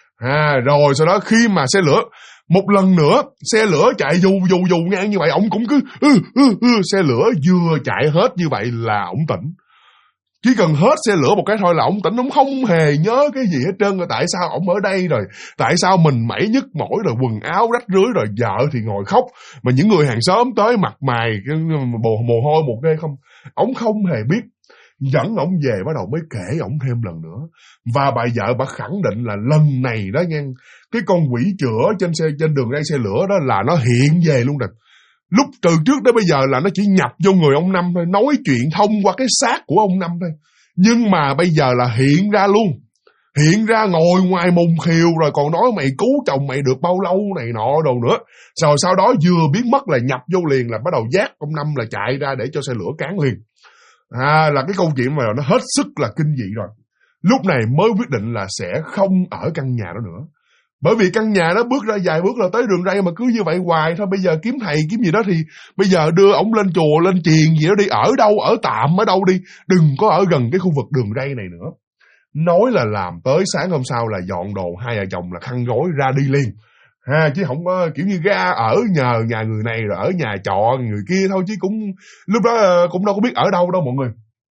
Rồi sau đó khi mà xe lửa một lần nữa, xe lửa chạy dù ngang như vậy, ổng cũng cứ xe lửa vừa chạy hết như vậy là ổng tỉnh. Chỉ cần hết xe lửa một cái thôi là ổng tỉnh, ổng không hề nhớ cái gì hết trơn. Rồi tại sao ổng ở đây, rồi tại sao mình mẩy nhức mỏi, rồi quần áo rách rưới, rồi vợ thì ngồi khóc, mà những người hàng xóm tới mặt mày mồ hôi một ghê không. Ổng không hề biết. Dẫn ổng về bắt đầu mới kể ổng thêm lần nữa. Và bà vợ bà khẳng định là lần này đó nha, cái con quỷ chữa trên đường ray xe lửa đó là nó hiện về luôn rồi. Lúc từ trước đến bây giờ là nó chỉ nhập vô người ông Năm thôi, nói chuyện thông qua cái xác của ông Năm thôi. Nhưng mà bây giờ là hiện ra luôn. Hiện ra ngồi ngoài mùng khiều, rồi còn nói mày cứu chồng mày được bao lâu này nọ đồ nữa. Rồi sau đó vừa biến mất là nhập vô liền, là bắt đầu dắt ông Năm là chạy ra để cho xe lửa cán liền. Là cái câu chuyện mà nó hết sức là kinh dị rồi. Lúc này mới quyết định là sẽ không ở căn nhà đó nữa. Bởi vì căn nhà đó bước ra vài bước là tới đường ray, mà cứ như vậy hoài thôi. Bây giờ kiếm thầy kiếm gì đó thì bây giờ đưa ổng lên chùa lên chiền gì đó đi, ở đâu ở tạm ở đâu đi, đừng có ở gần cái khu vực đường ray này nữa. Nói là làm tới sáng hôm sau là dọn đồ, hai vợ chồng là khăn gói ra đi liền. Chứ không có kiểu như ra ở nhờ nhà người này rồi ở nhà trọ người kia thôi, chứ cũng lúc đó cũng đâu có biết ở đâu đâu mọi người.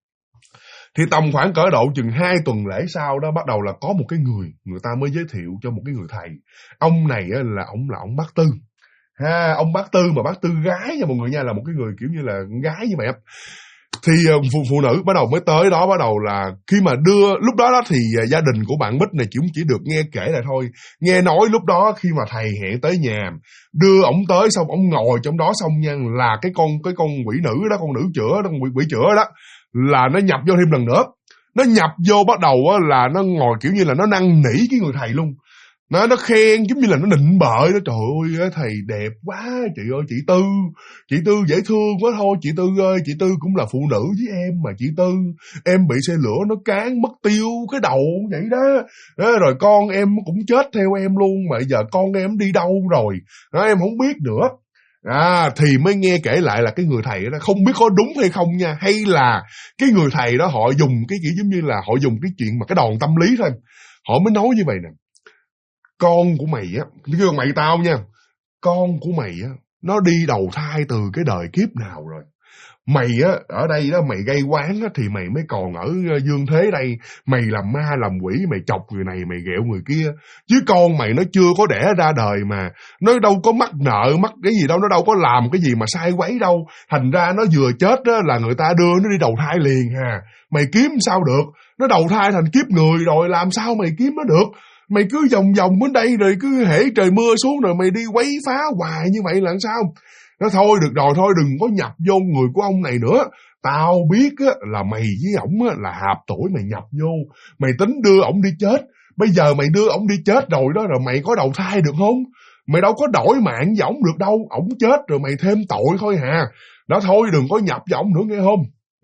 Thì tầm khoảng cỡ độ chừng 2 tuần lễ sau đó, bắt đầu là có một cái người ta mới giới thiệu cho một cái người thầy. Ông này là ông Bác Tư. Ông Bác Tư, mà Bác Tư gái nha mọi người nha, là một cái người kiểu như là gái như vậy. Thì phụ nữ bắt đầu mới tới đó, bắt đầu là khi mà lúc đó thì gia đình của bạn Bích này cũng chỉ được nghe kể lại thôi. Nghe nói lúc đó khi mà thầy hẹn tới nhà, đưa ổng tới xong ổng ngồi trong đó xong nha, là cái con quỷ nữ đó, con nữ chữa đó, con quỷ chữa đó, là nó nhập vô thêm lần nữa. Nó nhập vô bắt đầu á là nó ngồi kiểu như là nó năn nỉ cái người thầy luôn. Nó khen giống như là nó nịnh bợ đó. Trời ơi thầy đẹp quá, chị ơi chị Tư dễ thương quá thôi. Chị Tư ơi, chị Tư cũng là phụ nữ với em mà chị Tư. Em bị xe lửa nó cán mất tiêu cái đầu vậy đó. Rồi con em cũng chết theo em luôn. Mà giờ con em đi đâu rồi đó, em không biết nữa. Thì mới nghe kể lại là cái người thầy đó không biết có đúng hay không nha. Hay là cái người thầy đó họ dùng cái kiểu giống như là họ dùng cái chuyện mà cái đòn tâm lý thôi. Họ mới nói như vậy nè: con của mày á, kêu mày tao nha, con của mày á, nó đi đầu thai từ cái đời kiếp nào rồi. Mày á, ở đây đó mày gây oán á, thì mày mới còn ở dương thế đây. Mày làm ma làm quỷ, mày chọc người này, mày ghẹo người kia. Chứ con mày nó chưa có đẻ ra đời mà. Nó đâu có mắc nợ, mắc cái gì đâu, nó đâu có làm cái gì mà sai quấy đâu. Thành ra nó vừa chết á, là người ta đưa nó đi đầu thai liền hà. Mày kiếm sao được, nó đầu thai thành kiếp người rồi, làm sao mày kiếm nó được. Mày cứ vòng vòng bên đây rồi cứ hễ trời mưa xuống rồi mày đi quấy phá hoài như vậy là sao? Nó thôi được rồi, thôi đừng có nhập vô người của ông này nữa. Tao biết á, là mày với ổng á, là hạp tuổi mày nhập vô. Mày tính đưa ổng đi chết. Bây giờ mày đưa ổng đi chết rồi đó, rồi mày có đầu thai được không? Mày đâu có đổi mạng với ổng được đâu. Ổng chết rồi mày thêm tội thôi hà. Đó thôi đừng có nhập vào ổng nữa nghe không?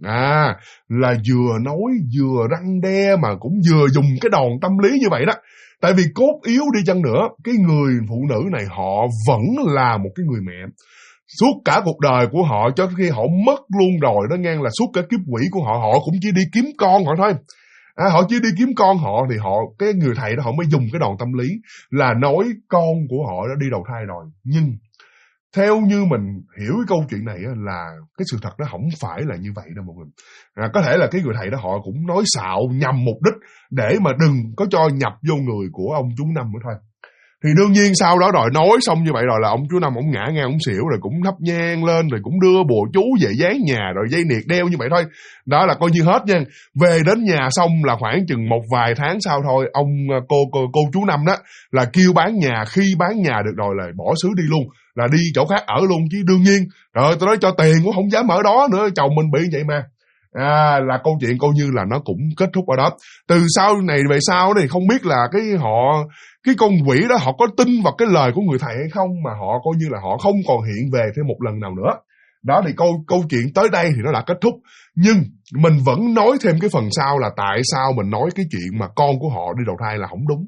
Là vừa nói vừa răn đe mà cũng vừa dùng cái đòn tâm lý như vậy đó. Tại vì cốt yếu đi chăng nữa, cái người phụ nữ này họ vẫn là một cái người mẹ. Suốt cả cuộc đời của họ cho khi họ mất luôn rồi đó ngang, là suốt cả kiếp quỷ của họ, họ cũng chỉ đi kiếm con họ thôi. Họ chỉ đi kiếm con họ thì họ, cái người thầy đó họ mới dùng cái đòn tâm lý là nói con của họ đã đi đầu thai rồi. Nhưng theo như mình hiểu cái câu chuyện này là cái sự thật nó không phải là như vậy đâu mọi người. Có thể là cái người thầy đó họ cũng nói xạo nhằm mục đích để mà đừng có cho nhập vô người của ông chú Năm nữa thôi. Thì đương nhiên sau đó rồi nói xong như vậy rồi là ông chú Năm ông ngã ngang ông xỉu, rồi cũng thắp nhang lên, rồi cũng đưa bùa chú về dán nhà, rồi dây niệt đeo như vậy thôi. Đó là coi như hết nha. Về đến nhà xong là khoảng chừng một vài tháng sau thôi, ông cô chú Năm đó là kêu bán nhà. Khi bán nhà được rồi là bỏ xứ đi luôn, là đi chỗ khác ở luôn. Chứ đương nhiên rồi tôi nói cho tiền cũng không dám ở đó nữa, chồng mình bị vậy mà. Là câu chuyện coi như là nó cũng kết thúc ở đó. Từ sau này về sau thì không biết là cái con quỷ đó họ có tin vào cái lời của người thầy hay không, mà họ coi như là họ không còn hiện về thêm một lần nào nữa. Đó thì câu chuyện tới đây thì nó đã kết thúc. Nhưng mình vẫn nói thêm cái phần sau là tại sao mình nói cái chuyện mà con của họ đi đầu thai là không đúng.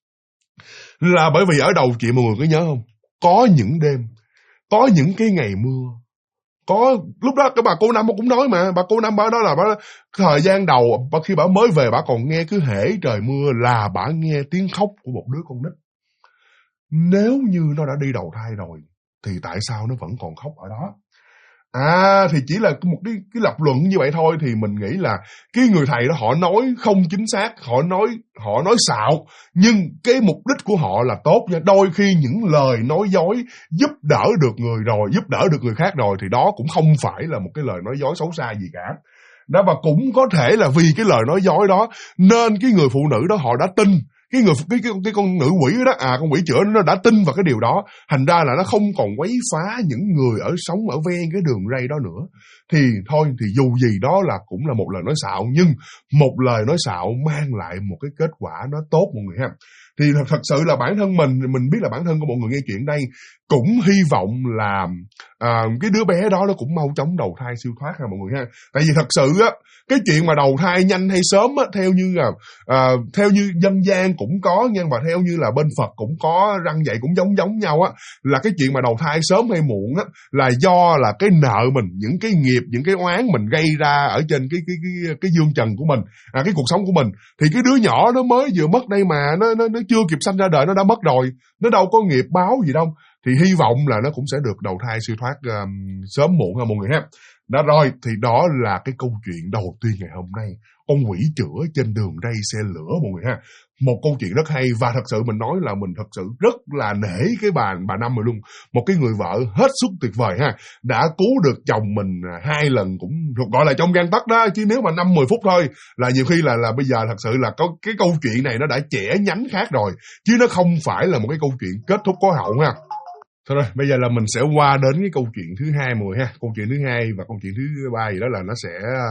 Là bởi vì ở đầu chuyện mọi người có nhớ không? Có những đêm, có những cái ngày mưa, có lúc đó cái bà cô Năm cũng nói mà, bà cô Năm bà nói là bà thời gian đầu khi bà mới về bà còn nghe cứ hễ trời mưa là bà nghe tiếng khóc của một đứa con nít. Nếu như nó đã đi đầu thai rồi thì tại sao nó vẫn còn khóc ở đó? Thì chỉ là một cái lập luận như vậy thôi. Thì mình nghĩ là cái người thầy đó họ nói không chính xác, họ nói xạo, nhưng cái mục đích của họ là tốt nha. Đôi khi những lời nói dối giúp đỡ được người rồi, giúp đỡ được người khác rồi, thì đó cũng không phải là một cái lời nói dối xấu xa gì cả. Đó, và cũng có thể là vì cái lời nói dối đó nên cái người phụ nữ đó họ đã tin. Cái con nữ quỷ đó, con quỷ chữa nó đã tin vào cái điều đó, thành ra là nó không còn quấy phá những người sống ở ven cái đường ray đó nữa. Thì thôi, thì dù gì đó là cũng là một lời nói xạo, nhưng một lời nói xạo mang lại một cái kết quả nó tốt mọi người ha. Thì thật sự là bản thân mình biết là bản thân của mọi người nghe chuyện đây cũng hy vọng là cái đứa bé đó nó cũng mau chóng đầu thai siêu thoát ha mọi người ha. Tại vì thật sự á, cái chuyện mà đầu thai nhanh hay sớm á, theo như dân gian cũng có nha, và theo như là bên Phật cũng có răng dạy cũng giống nhau á, là cái chuyện mà đầu thai sớm hay muộn á là do là cái nợ mình, những cái nghiệp, những cái oán mình gây ra ở trên cái dương trần của mình, cái cuộc sống của mình. Thì cái đứa nhỏ nó mới vừa mất đây mà nó chưa kịp sanh ra đời nó đã mất rồi, nó đâu có nghiệp báo gì đâu. Thì hy vọng là nó cũng sẽ được đầu thai siêu thoát sớm muộn ha mọi người ha. Đó rồi, thì đó là cái câu chuyện đầu tiên ngày hôm nay, con quỷ chữa trên đường ray xe lửa mọi người ha. Một câu chuyện rất hay, và thật sự mình nói là mình thật sự rất là nể cái bà Năm rồi luôn. Một cái người vợ hết sức tuyệt vời ha, đã cứu được chồng mình 2 lần, cũng gọi là trong gang tấc đó. Chứ nếu mà 5-10 phút thôi là nhiều khi là bây giờ thật sự là có cái câu chuyện này nó đã chẻ nhánh khác rồi, chứ nó không phải là một cái câu chuyện kết thúc có hậu ha. Thôi rồi, bây giờ là mình sẽ qua đến cái câu chuyện thứ hai mọi người ha. Câu chuyện thứ hai và câu chuyện thứ ba gì đó là nó sẽ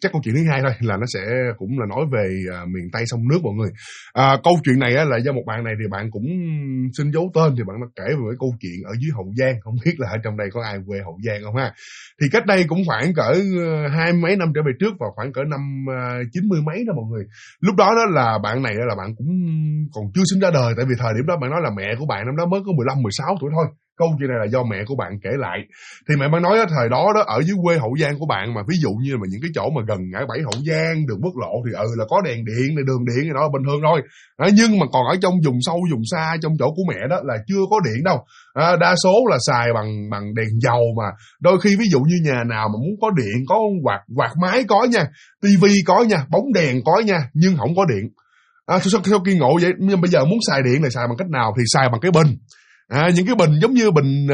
chắc câu chuyện thứ hai thôi, là nó sẽ cũng là nói về miền Tây sông nước mọi người. Câu chuyện này á, là do một bạn này thì bạn cũng xin giấu tên, thì bạn đã kể về cái câu chuyện ở dưới Hậu Giang, không biết là ở trong đây có ai quê Hậu Giang không ha. Thì cách đây cũng khoảng cỡ 20 mấy năm trở về trước, vào khoảng cỡ năm 90 mấy đó mọi người. Lúc đó đó là bạn này là bạn cũng còn chưa sinh ra đời, tại vì thời điểm đó bạn nói là mẹ của bạn năm đó mới có 15, 16 tuổi thôi. Câu chuyện này là do mẹ của bạn kể lại. Thì mẹ bạn nói á, thời đó đó ở dưới quê Hậu Giang của bạn, mà ví dụ như mà những cái chỗ mà gần ngã bảy Hậu Giang, đường quốc lộ thì là có đèn điện, đường điện thì đó là bình thường thôi. Nhưng mà còn ở trong vùng sâu vùng xa, trong chỗ của mẹ đó là chưa có điện đâu. Đa số là xài bằng đèn dầu, mà đôi khi ví dụ như nhà nào mà muốn có điện, có quạt máy có nha, tivi có nha, bóng đèn có nha, nhưng không có điện. Theo kiên ngộ vậy, nhưng bây giờ muốn xài điện là xài bằng cách nào? Thì xài bằng cái bình. Những cái bình giống như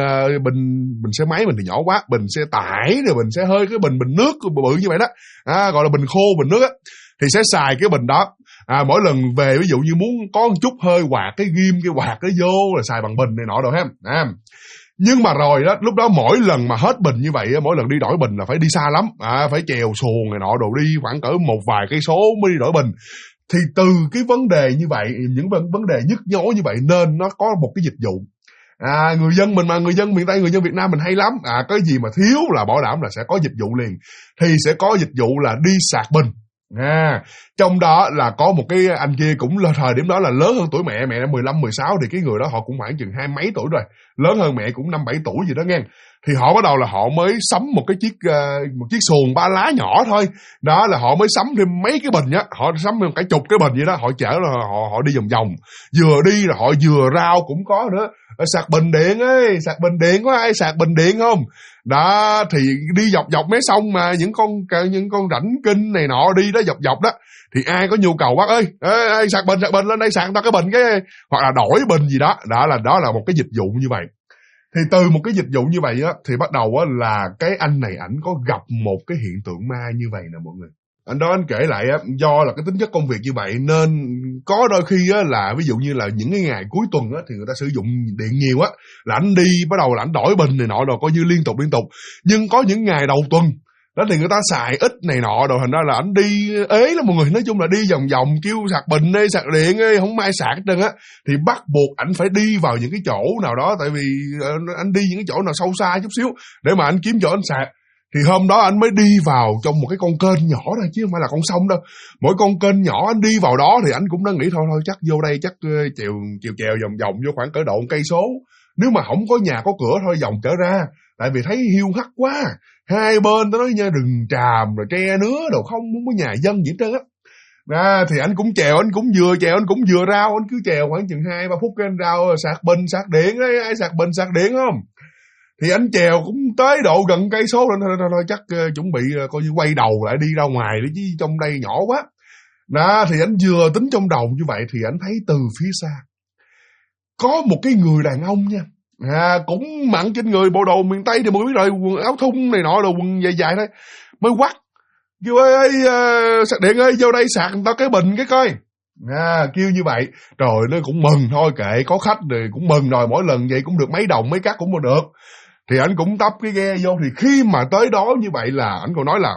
bình xe máy mình thì nhỏ quá, bình xe tải rồi bình xe hơi, cái bình nước bự như vậy đó, gọi là bình khô, bình nước á, thì sẽ xài cái bình đó. Mỗi lần về ví dụ như muốn có một chút hơi quạt, cái ghim cái quạt cái vô là xài bằng bình này nọ rồi ha. Nhưng mà rồi đó, lúc đó mỗi lần mà hết bình như vậy, mỗi lần đi đổi bình là phải đi xa lắm, phải chèo xuồng này nọ đồ, đi khoảng cỡ một vài cây số mới đi đổi bình. Thì từ cái vấn đề như vậy, những vấn đề nhức nhối như vậy, nên nó có một cái dịch vụ. Người dân mình mà, người dân miền Tây, người dân Việt Nam mình hay lắm. Cái gì mà thiếu là bảo đảm là sẽ có dịch vụ liền. Thì sẽ có dịch vụ là đi sạc bình. Trong đó là có một cái anh kia cũng là thời điểm đó là lớn hơn tuổi mẹ đã 15, 16, thì cái người đó họ cũng khoảng chừng 20 mấy tuổi rồi, lớn hơn mẹ cũng 5, 7 tuổi gì đó nghe. Thì họ bắt đầu là họ mới sắm một chiếc xuồng 3 lá nhỏ thôi. Đó là họ mới sắm thêm mấy cái bình á, họ sắm thêm cả chục cái bình vậy đó, họ chở là họ đi vòng vòng. Vừa đi là họ vừa rao cũng có nữa. Sạc bình điện ơi, sạc bình điện, có ai sạc bình điện không? Đó thì đi dọc mấy sông mà những con rãnh kinh này nọ đi đó dọc đó, thì ai có nhu cầu bác ơi, sạc bình lên đây, sạc tao cái bình cái, hoặc là đổi bình gì đó. Đó là một cái dịch vụ như vậy. Thì từ một cái dịch vụ như vậy á, thì bắt đầu á là cái anh này ảnh có gặp một cái hiện tượng ma như vậy nè mọi người. Anh đó anh kể lại á, do là cái tính chất công việc như vậy nên có đôi khi á là ví dụ như là những cái ngày cuối tuần á thì người ta sử dụng điện nhiều á, là anh đi bắt đầu là anh đổi bình này nọ rồi coi như liên tục. Nhưng có những ngày đầu tuần đó thì người ta xài ít này nọ rồi, thành ra là anh đi ế lắm mọi người. Nói chung là đi vòng kêu sạc bình ơi, sạc điện ơi, không ai sạc hết trơn á. Thì bắt buộc anh phải đi vào những cái chỗ nào đó, tại vì anh đi những cái chỗ nào sâu xa chút xíu để mà anh kiếm chỗ anh sạc. Thì hôm đó anh mới đi vào trong một cái con kênh nhỏ thôi, chứ không phải là con sông đâu. Mỗi con kênh nhỏ anh đi vào đó thì anh cũng đã nghĩ thôi chắc vô đây chắc chèo vòng vô khoảng cỡ độ 1 cây số. Nếu mà không có nhà có cửa thôi vòng trở ra, tại vì thấy hiu hắt quá. Hai bên tôi nói nha, rừng tràm rồi tre nứa đồ, không có nhà dân gì hết trơn á. Thì anh cũng chèo, anh cũng vừa chèo, anh cũng vừa rao, anh cứ chèo khoảng chừng 2-3 phút cái anh rao sạc bình sạc điện đấy, ai sạc bình sạc điện không? Thì anh chèo cũng tới độ gần cây số rồi, thôi chắc chuẩn bị coi như quay đầu lại đi ra ngoài đi, chứ trong đây nhỏ quá. Thì anh vừa tính trong đầu như vậy thì anh thấy từ phía xa có một cái người đàn ông nha, cũng mặn trên người bộ đồ miền Tây thì mọi người biết rồi, quần áo thun này nọ, đồ quần dài thôi, mới quắt kêu ơi sạc điện ơi, vô đây sạc tao cái bình cái coi. Kêu như vậy rồi nó cũng mừng thôi, kệ có khách rồi cũng mừng rồi, mỗi lần vậy cũng được mấy đồng mấy cắt cũng được. Thì anh cũng tấp cái ghe vô. Thì khi mà tới đó như vậy là anh còn nói là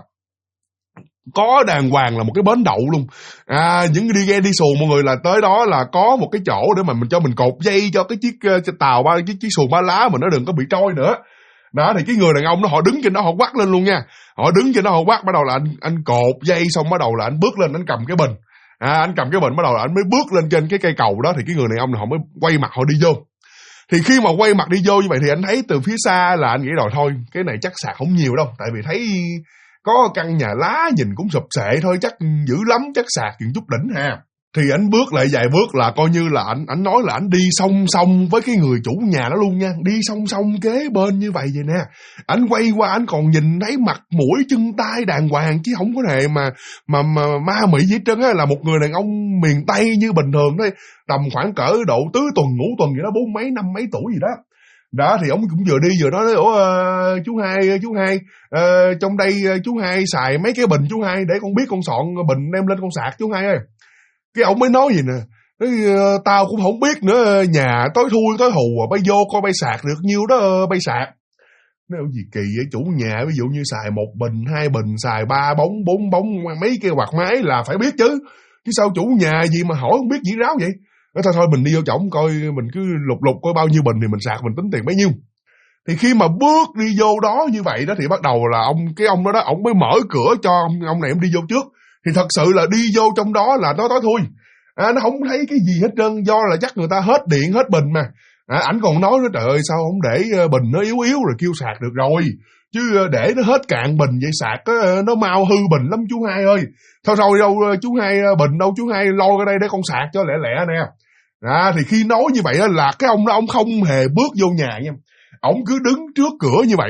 có đàng hoàng là một cái bến đậu luôn. Những đi ghe đi xuồng mọi người, là tới đó là có một cái chỗ để mà mình cột dây cho cái chiếc tàu chiếc xuồng 3 lá mà nó đừng có bị trôi nữa. Thì cái người đàn ông đó họ đứng trên đó họ quát lên luôn nha. Họ đứng trên đó họ quát, bắt đầu là anh cột dây xong bắt đầu là anh bước lên anh cầm cái bình. Anh cầm cái bình bắt đầu là anh mới bước lên trên cái cây cầu đó. Thì cái người đàn ông này họ mới quay mặt họ đi vô. Thì khi mà quay mặt đi vô như vậy thì anh thấy từ phía xa là anh nghĩ rồi thôi, cái này chắc sạc không nhiều đâu, tại vì thấy có căn nhà lá nhìn cũng sụp sệ thôi, chắc dữ lắm, chắc sạc chừng chút đỉnh ha. Thì anh bước lại vài bước là coi như là anh nói là anh đi song song với cái người chủ nhà đó luôn nha, đi song song kế bên như vậy nè. Anh quay qua anh còn nhìn thấy mặt mũi chân tay đàng hoàng, chứ không có hề mà ma mị gì hết trơn á, là một người đàn ông miền Tây như bình thường thôi, tầm khoảng cỡ độ tứ tuần ngũ tuần gì đó, 40 mấy năm mấy tuổi gì đó. Thì ông cũng vừa đi vừa nói chú hai, trong đây chú hai xài mấy cái bình chú hai, để con biết con soạn bình đem lên con sạc chú hai ơi. Cái ông mới nói gì nè, tao cũng không biết nữa, nhà tối thui tối hù, bay vô coi bay sạc được nhiêu đó bay sạc. Nói gì kỳ vậy chủ nhà, ví dụ như xài 1 bình, 2 bình, xài 3 bóng, 4 bóng, mấy cái quạt máy là phải biết chứ. Chứ sao chủ nhà gì mà hỏi không biết gì ráo vậy. Thôi mình đi vô chổng coi, mình cứ lục coi bao nhiêu bình thì mình sạc, mình tính tiền bấy nhiêu. Thì khi mà bước đi vô đó như vậy đó thì bắt đầu là ông đó ông mới mở cửa cho ông này ông đi vô trước. Thì thật sự là đi vô trong đó là nó tối thui. Nó không thấy cái gì hết trơn, do là chắc người ta hết điện hết bình mà. Ảnh còn nói nữa, trời ơi sao không để bình nó yếu yếu rồi kêu sạc được rồi, chứ để nó hết cạn bình vậy sạc nó mau hư bình lắm chú Hai ơi. Thôi đâu chú Hai bình đâu, chú Hai lôi ra đây để con sạc cho lẹ lẹ nè. Thì khi nói như vậy là cái ông đó ông không hề bước vô nhà nha, ông cứ đứng trước cửa như vậy.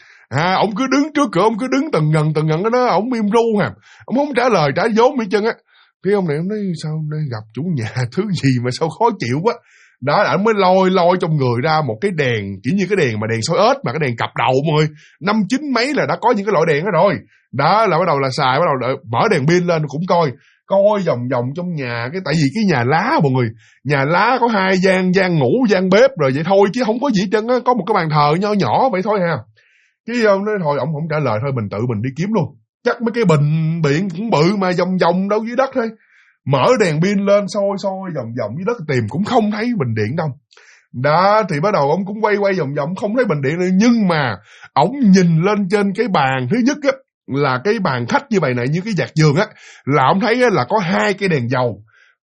Ông cứ đứng trước cửa, ông cứ đứng từng ngần đó, ông im ru hà, ông không trả lời trả vốn gì chân á. Cái ông này ông nói sao nay gặp chủ nhà thứ gì mà sao khó chịu quá. Đó, ảnh mới lôi trong người ra một cái đèn, kiểu như cái đèn mà đèn soi ếch mà cái đèn cặp đầu mọi người, 5, 9 mấy là đã có những cái loại đèn đó rồi. Đó là bắt đầu là xài, bắt đầu mở đèn pin lên cũng coi vòng trong nhà, cái tại vì cái nhà lá mọi người, nhà lá có 2 gian ngủ, gian bếp rồi vậy thôi chứ không có gì hết trơn á, có một cái bàn thờ nho nhỏ vậy thôi ha. Chứ ông nói thôi ông không trả lời thôi mình tự mình đi kiếm luôn. Chắc mấy cái bình điện cũng bự mà vòng đâu dưới đất thôi. Mở đèn pin lên soi vòng dưới đất tìm cũng không thấy bình điện đâu. Đó thì bắt đầu ông cũng quay vòng không thấy bình điện nữa, nhưng mà ông nhìn lên trên cái bàn thứ nhất á, là cái bàn khách như vậy này, như cái giặt giường á, là ông thấy á, là có 2 cái đèn dầu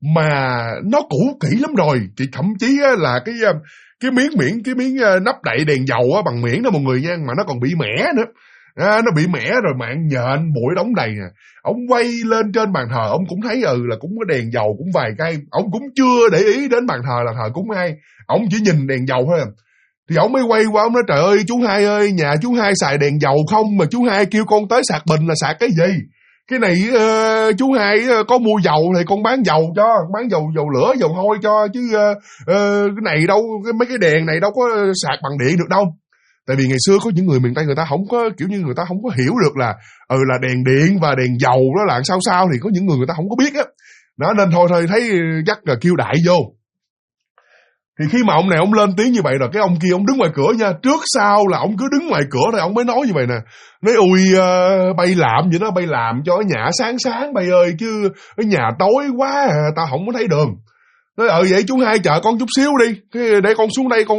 mà nó cũ kỹ lắm rồi, thì thậm chí á, là cái miếng nắp đậy đèn dầu á, bằng miếng đó mọi người nha, mà nó còn bị mẻ nữa. Nó bị mẻ rồi mạng nhện bụi đóng đầy nè. Ông quay lên trên bàn thờ ông cũng thấy là cũng có đèn dầu cũng vài cây, ông cũng chưa để ý đến bàn thờ là thờ cúng ai, ông chỉ nhìn đèn dầu thôi. Thì ông mới quay qua ông nói trời ơi chú Hai ơi, nhà chú Hai xài đèn dầu không mà chú Hai kêu con tới sạc bình là sạc cái gì? Cái này chú Hai có mua dầu thì con bán dầu cho, bán dầu lửa dầu hôi cho, chứ cái này đâu, mấy cái đèn này đâu có sạc bằng điện được đâu. Tại vì ngày xưa có những người miền Tây người ta không có, kiểu như người ta không có hiểu được là là đèn điện và đèn dầu đó là sao thì có những người ta không có biết á. Đó nên thôi thấy chắc là kêu đại vô. Thì khi mà ông này ông lên tiếng như vậy rồi, cái ông kia ông đứng ngoài cửa nha, trước sau là ông cứ đứng ngoài cửa thôi, ông mới nói như vậy nè. Nói ui bay làm vậy đó, bay làm cho ở nhà sáng bay ơi, chứ ở nhà tối quá ta không có thấy đường. Nói vậy chú Hai chờ con chút xíu đi, để con xuống đây con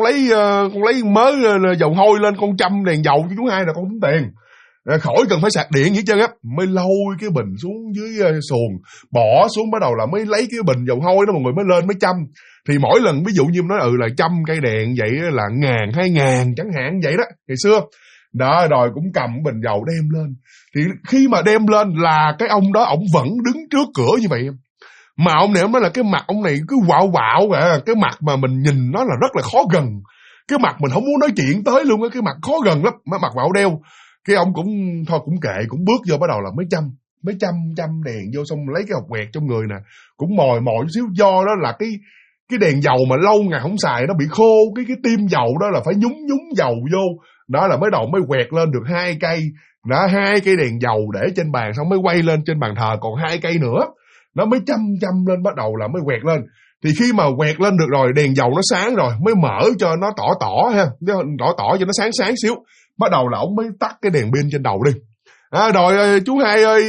lấy mớ dầu hôi lên, con châm đèn dầu cho chú Hai là con tính tiền. Khỏi cần phải sạc điện vậy trơn á. Mới lôi cái bình xuống dưới xuồng, bỏ xuống, bắt đầu là mới lấy cái bình dầu hôi đó mọi người mới lên mới châm. Thì mỗi lần ví dụ như nói là châm cây đèn vậy là 1.000, 2.000 chẳng hạn vậy đó ngày xưa. Đó rồi cũng cầm bình dầu đem lên. Thì khi mà đem lên là cái ông đó ông vẫn đứng trước cửa như vậy. Mà ông này ông nói là cái mặt ông này cứ quạo kìa, cái mặt mà mình nhìn nó là rất là khó gần. Cái mặt mình không muốn nói chuyện tới luôn á, cái mặt khó gần lắm, mặt quạo đeo. Cái ông cũng thôi cũng kệ, cũng bước vô bắt đầu là mới châm đèn vô, xong lấy cái hộp quẹt trong người nè, cũng mòi chút xíu, do đó là cái đèn dầu mà lâu ngày không xài nó bị khô, cái tim dầu đó là phải nhúng dầu vô. Đó là mới đầu mới quẹt lên được 2 cây. Đó 2 cây đèn dầu để trên bàn, xong mới quay lên trên bàn thờ còn 2 cây nữa. Nó mới châm lên, bắt đầu là mới quẹt lên. Thì khi mà quẹt lên được rồi, đèn dầu nó sáng rồi, mới mở cho nó tỏ ha, tỏ cho nó sáng xíu. Bắt đầu là ông mới tắt cái đèn pin trên đầu đi. Rồi chú Hai ơi,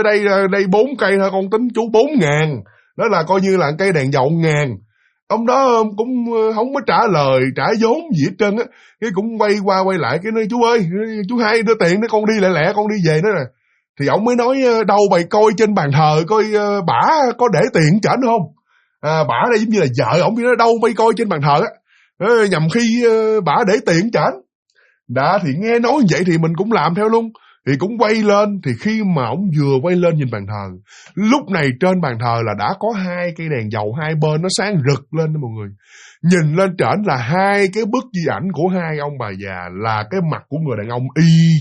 đây 4 cây thôi, con tính chú 4.000. Đó là coi như là cây đèn dầu 1.000. Ông đó cũng không có trả lời, trả vốn gì hết trơn á. Cái cũng quay qua quay lại, cái nói chú ơi, chú Hai đưa tiền để con đi lẹ con đi về nữa nè. Thì ông mới nói đâu bày coi trên bàn thờ coi bả có để tiền chảnh không. Bả đây giống như là vợ ổng, nói đâu bay coi trên bàn thờ á, nhằm khi bả để tiền chảnh. Đã thì nghe nói như vậy thì mình cũng làm theo luôn. Thì cũng quay lên, thì khi mà ổng vừa quay lên nhìn bàn thờ, lúc này trên bàn thờ là đã có 2 cây đèn dầu hai bên nó sáng rực lên đó mọi người. Nhìn lên trển là 2 cái bức di ảnh của 2 ông bà già, là cái mặt của người đàn ông y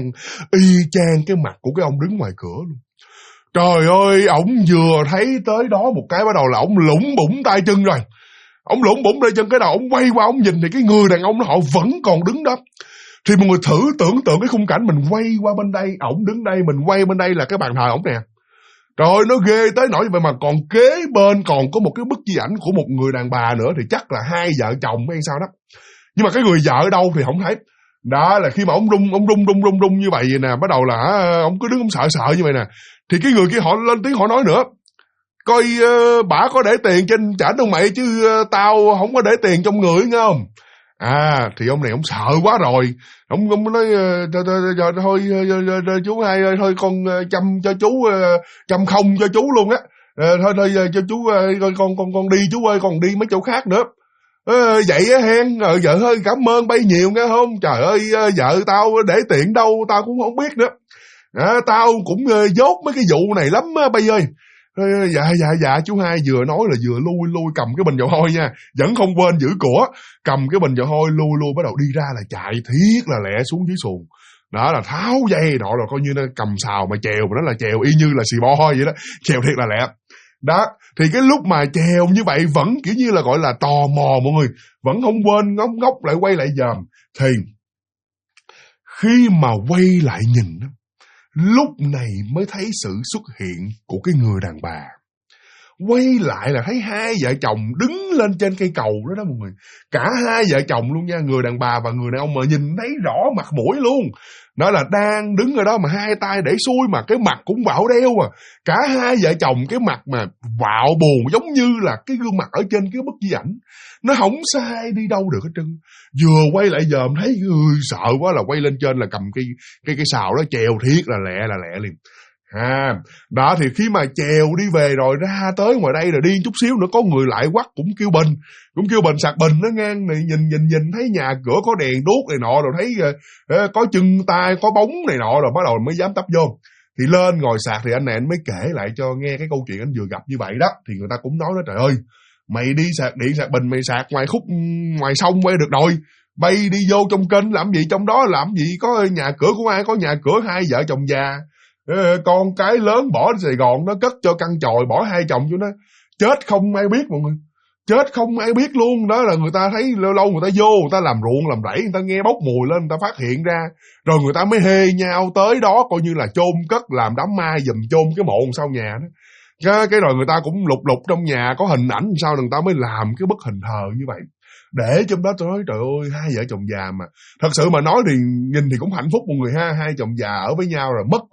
chang cái mặt của cái ông đứng ngoài cửa luôn. Trời ơi, ổng vừa thấy tới đó một cái bắt đầu là ổng lủng bủng tay chân rồi. Ổng lủng bủng tay chân, cái đầu ổng quay qua ổng nhìn thì cái người đàn ông đó họ vẫn còn đứng đó. Thì mọi người thử tưởng tượng cái khung cảnh, mình quay qua bên đây, ổng đứng đây, mình quay bên đây là cái bàn thờ ổng nè. Trời ơi, nó ghê tới nỗi vậy mà còn kế bên còn có một cái bức di ảnh của một người đàn bà nữa, thì chắc là 2 vợ chồng hay sao đó. Nhưng mà cái người vợ ở đâu thì không thấy. Đó là khi mà ông rung như vậy nè, bắt đầu là ông cứ đứng ông sợ như vậy nè, thì cái người kia họ lên tiếng họ nói nữa, coi bả có để tiền trên chảnh không mày, chứ tao không có để tiền trong người nghe không. Thì ông này ông sợ quá rồi, ông nói thôi chú hai ơi, thôi con chăm cho chú, chăm không cho chú luôn á, thôi cho chú con đi chú ơi, con đi mấy chỗ khác nữa. Vậy á hen, vợ ơi cảm ơn bay nhiều nghe không, trời ơi vợ tao để tiền đâu tao cũng không biết nữa, tao cũng dốt mấy cái vụ này lắm á bay ơi. Dạ chú hai vừa nói là vừa lui cầm cái bình dầu hôi nha, vẫn không quên giữ của, cầm cái bình dầu hôi lui bắt đầu đi ra là chạy thiết là lẹ xuống dưới xuồng. Đó là tháo dây đó, là coi như nó cầm sào mà chèo, mà nó là chèo y như là xì bo hôi vậy đó, chèo thiệt là lẹ. Đó, thì cái lúc mà chèo như vậy vẫn kiểu như là gọi là tò mò mọi người, vẫn không quên ngốc lại quay lại dòm. Thì khi mà quay lại nhìn, lúc này mới thấy sự xuất hiện của cái người đàn bà. Quay lại là thấy hai vợ chồng đứng lên trên cây cầu đó đó mọi người. Cả hai vợ chồng luôn nha, người đàn bà và người đàn ông, mà nhìn thấy rõ mặt mũi luôn. Đó là đang đứng ở đó mà hai tay để xuôi, mà cái mặt cũng vạo đeo à. Cả hai vợ chồng cái mặt mà vạo buồn, giống như là cái gương mặt ở trên cái bức di ảnh. Nó không sai đi đâu được hết trơn. Vừa quay lại dòm thấy sợ quá là quay lên trên là cầm cái sào đó chèo thiết là lẹ liền. Đó thì khi mà chèo đi về rồi ra tới ngoài đây rồi đi chút xíu nữa có người lại quắt cũng kêu bình sạc bình nó ngang này, nhìn thấy nhà cửa có đèn đuốc này nọ, rồi thấy có chân tay có bóng này nọ, rồi bắt đầu mới dám tấp vô. Thì lên ngồi sạc thì anh này anh mới kể lại cho nghe cái câu chuyện anh vừa gặp như vậy đó. Thì người ta cũng nói đó, trời ơi mày đi sạc điện sạc bình mày sạc ngoài sông quay được rồi, bay đi vô trong kênh làm gì, trong đó làm gì có nhà cửa của ai, có nhà cửa hai vợ chồng già, con cái lớn bỏ đi Sài Gòn nó cất cho căn chòi, bỏ hai chồng cho nó chết không ai biết mọi người, chết không ai biết luôn. Đó là người ta thấy lâu người ta vô, người ta làm ruộng làm rẫy, người ta nghe bốc mùi lên, người ta phát hiện ra, rồi người ta mới hê nhau tới đó coi như là chôn cất, làm đám ma giùm, chôn cái mộ sau nhà đó. Cái rồi người ta cũng lục trong nhà có hình ảnh sao người ta mới làm cái bức hình thờ như vậy. Để trong đó tôi nói trời ơi, hai vợ chồng già mà thật sự mà nói thì nhìn thì cũng hạnh phúc mọi người ha, hai chồng già ở với nhau rồi mất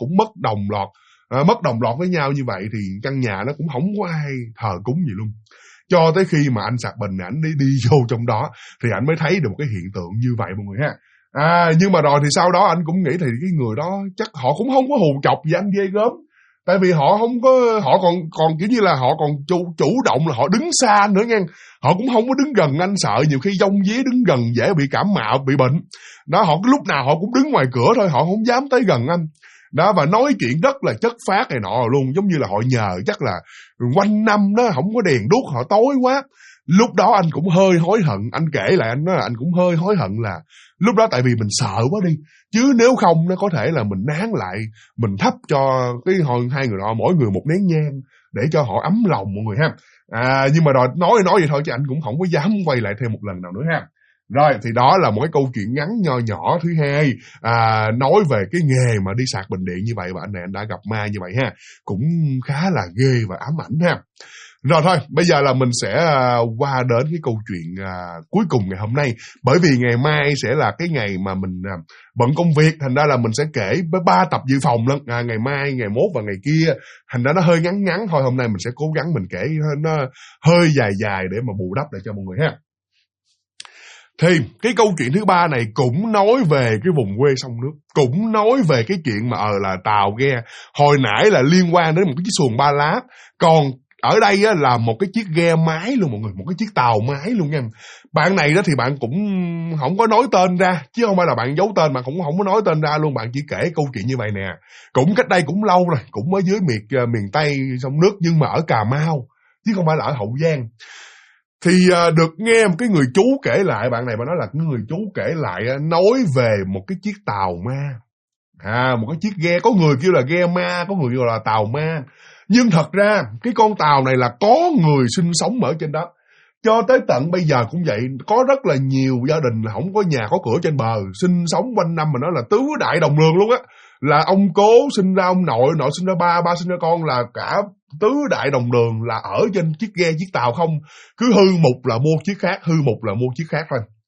đồng loạt với nhau như vậy thì căn nhà nó cũng không có ai thờ cúng gì luôn. Cho tới khi mà anh sạc bình ảnh đi vô trong đó thì anh mới thấy được một cái hiện tượng như vậy mọi người ha. Nhưng mà rồi thì sau đó anh cũng nghĩ thì cái người đó chắc họ cũng không có hù chọc gì anh ghê gớm. Tại vì họ không có, họ còn kiểu như là họ còn chủ động là họ đứng xa nữa nha. Họ cũng không có đứng gần anh, sợ nhiều khi dông dế đứng gần dễ bị cảm mạo, bị bệnh. Đó, họ lúc nào họ cũng đứng ngoài cửa thôi, họ không dám tới gần anh. Đó, và nói chuyện rất là chất phác này nọ luôn, giống như là họ nhờ chắc là quanh năm đó không có đèn đuốc, họ tối quá. Lúc đó anh cũng hơi hối hận, anh kể lại anh nói là anh cũng hơi hối hận là lúc đó tại vì mình sợ quá đi. Chứ nếu không nó có thể là mình nán lại, mình thắp cho cái hai người đó mỗi người một nén nhang để cho họ ấm lòng mọi người ha. Nhưng mà rồi nói vậy thôi chứ anh cũng không có dám quay lại thêm một lần nào nữa ha. Rồi thì đó là một cái câu chuyện ngắn nho nhỏ thứ hai, nói về cái nghề mà đi sạc bình điện như vậy, và anh này anh đã gặp ma như vậy ha, cũng khá là ghê và ám ảnh ha. Rồi thôi, bây giờ là mình sẽ qua đến cái câu chuyện cuối cùng ngày hôm nay. Bởi vì ngày mai sẽ là cái ngày mà mình bận công việc, thành ra là mình sẽ kể với 3 tập dự phòng lận. Ngày mai, ngày mốt và ngày kia, thành ra nó hơi ngắn thôi. Hôm nay mình sẽ cố gắng mình kể nó hơi dài để mà bù đắp lại cho mọi người ha. Thì cái câu chuyện thứ 3 này cũng nói về cái vùng quê sông nước, cũng nói về cái chuyện mà là tàu ghe. Hồi nãy là liên quan đến một cái chiếc xuồng 3 lá, còn ở đây á, là một cái chiếc ghe máy luôn mọi người, một cái chiếc tàu máy luôn nha. Bạn này đó thì bạn cũng không có nói tên ra, chứ không phải là bạn giấu tên, bạn cũng không có nói tên ra luôn, bạn chỉ kể câu chuyện như vậy nè. Cũng cách đây cũng lâu rồi, cũng ở dưới miền Tây sông nước, nhưng mà ở Cà Mau, chứ không phải là ở Hậu Giang. Thì được nghe một cái người chú kể lại, bạn này bạn nói là cái người chú kể lại nói về một cái chiếc tàu ma. Một cái chiếc ghe, có người kêu là ghe ma, có người kêu là tàu ma. Nhưng thật ra cái con tàu này là có người sinh sống ở trên đó. Cho tới tận bây giờ cũng vậy, có rất là nhiều gia đình là không có nhà có cửa trên bờ, sinh sống quanh năm mà nói là tứ đại đồng đường luôn á. Là ông cố sinh ra ông nội, nội sinh ra ba, ba sinh ra con, là cả tứ đại đồng đường là ở trên chiếc ghe, chiếc tàu không. Cứ hư mục là mua chiếc khác, hư mục là mua chiếc khác thôi.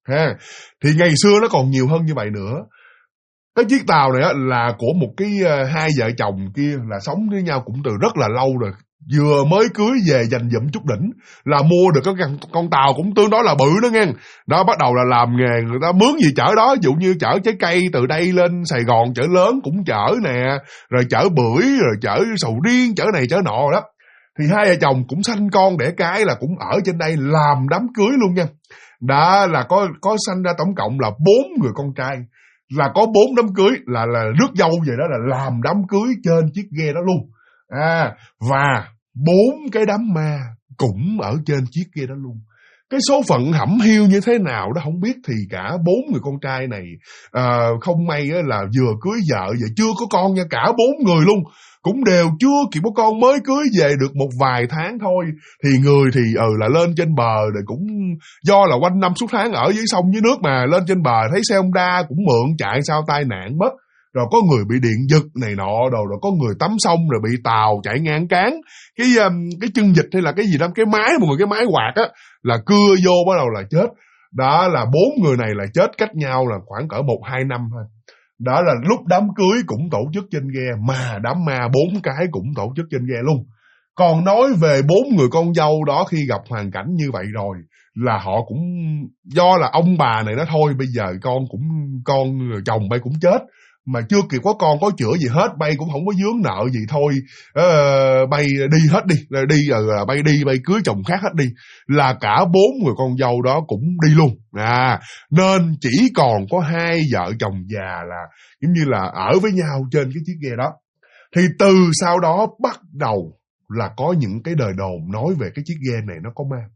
ha. Thì ngày xưa nó còn nhiều hơn như vậy nữa. Cái chiếc tàu này á, là của một cái hai vợ chồng kia là sống với nhau cũng từ rất là lâu rồi, vừa mới cưới về dành dụm chút đỉnh là mua được cái con tàu cũng tương đối là bự đó nghe. Đó, bắt đầu là làm nghề, người ta mướn gì chở đó, ví dụ như chở trái cây từ đây lên Sài Gòn chở lớn cũng chở nè, rồi chở bưởi, rồi chở sầu riêng, chở này chở nọ đó. Thì hai vợ chồng cũng sanh con đẻ cái là cũng ở trên đây làm đám cưới luôn nha. Đó là có sanh ra tổng cộng là 4 người con trai, là có 4 đám cưới, là rước dâu về đó là làm đám cưới trên chiếc ghe đó luôn. Và 4 cái đám ma cũng ở trên chiếc ghe đó luôn. Cái số phận hẩm hiu như thế nào đó không biết, thì cả 4 người con trai này không may là vừa cưới vợ và chưa có con nha, cả 4 người luôn cũng đều chưa kịp có con, mới cưới về được một vài tháng thôi. Thì người thì là lên trên bờ, rồi cũng do là quanh năm suốt tháng ở dưới sông dưới nước mà lên trên bờ thấy xe Honda cũng mượn chạy sao tai nạn mất, rồi có người bị điện giật này nọ, rồi có người tắm sông rồi bị tàu chạy ngang cán cái chân vịt hay là cái gì đó, cái máy một người cái máy quạt á là cưa vô bắt đầu là chết. Đó là 4 người này là chết cách nhau là khoảng cỡ 1-2 năm thôi. Đó là lúc đám cưới cũng tổ chức trên ghe, mà đám ma 4 cái cũng tổ chức trên ghe luôn. Còn nói về 4 người con dâu đó, khi gặp hoàn cảnh như vậy rồi là họ cũng do là ông bà này nói thôi bây giờ con chồng bay cũng chết, mà chưa kịp có con có chữa gì hết, bay cũng không có vướng nợ gì, thôi bay đi hết đi, bay cưới chồng khác hết đi, là cả 4 người con dâu đó cũng đi luôn. Nên chỉ còn có 2 vợ chồng già là giống như là ở với nhau trên cái chiếc ghe đó. Thì từ sau đó bắt đầu là có những cái đời đồn nói về cái chiếc ghe này nó có ma.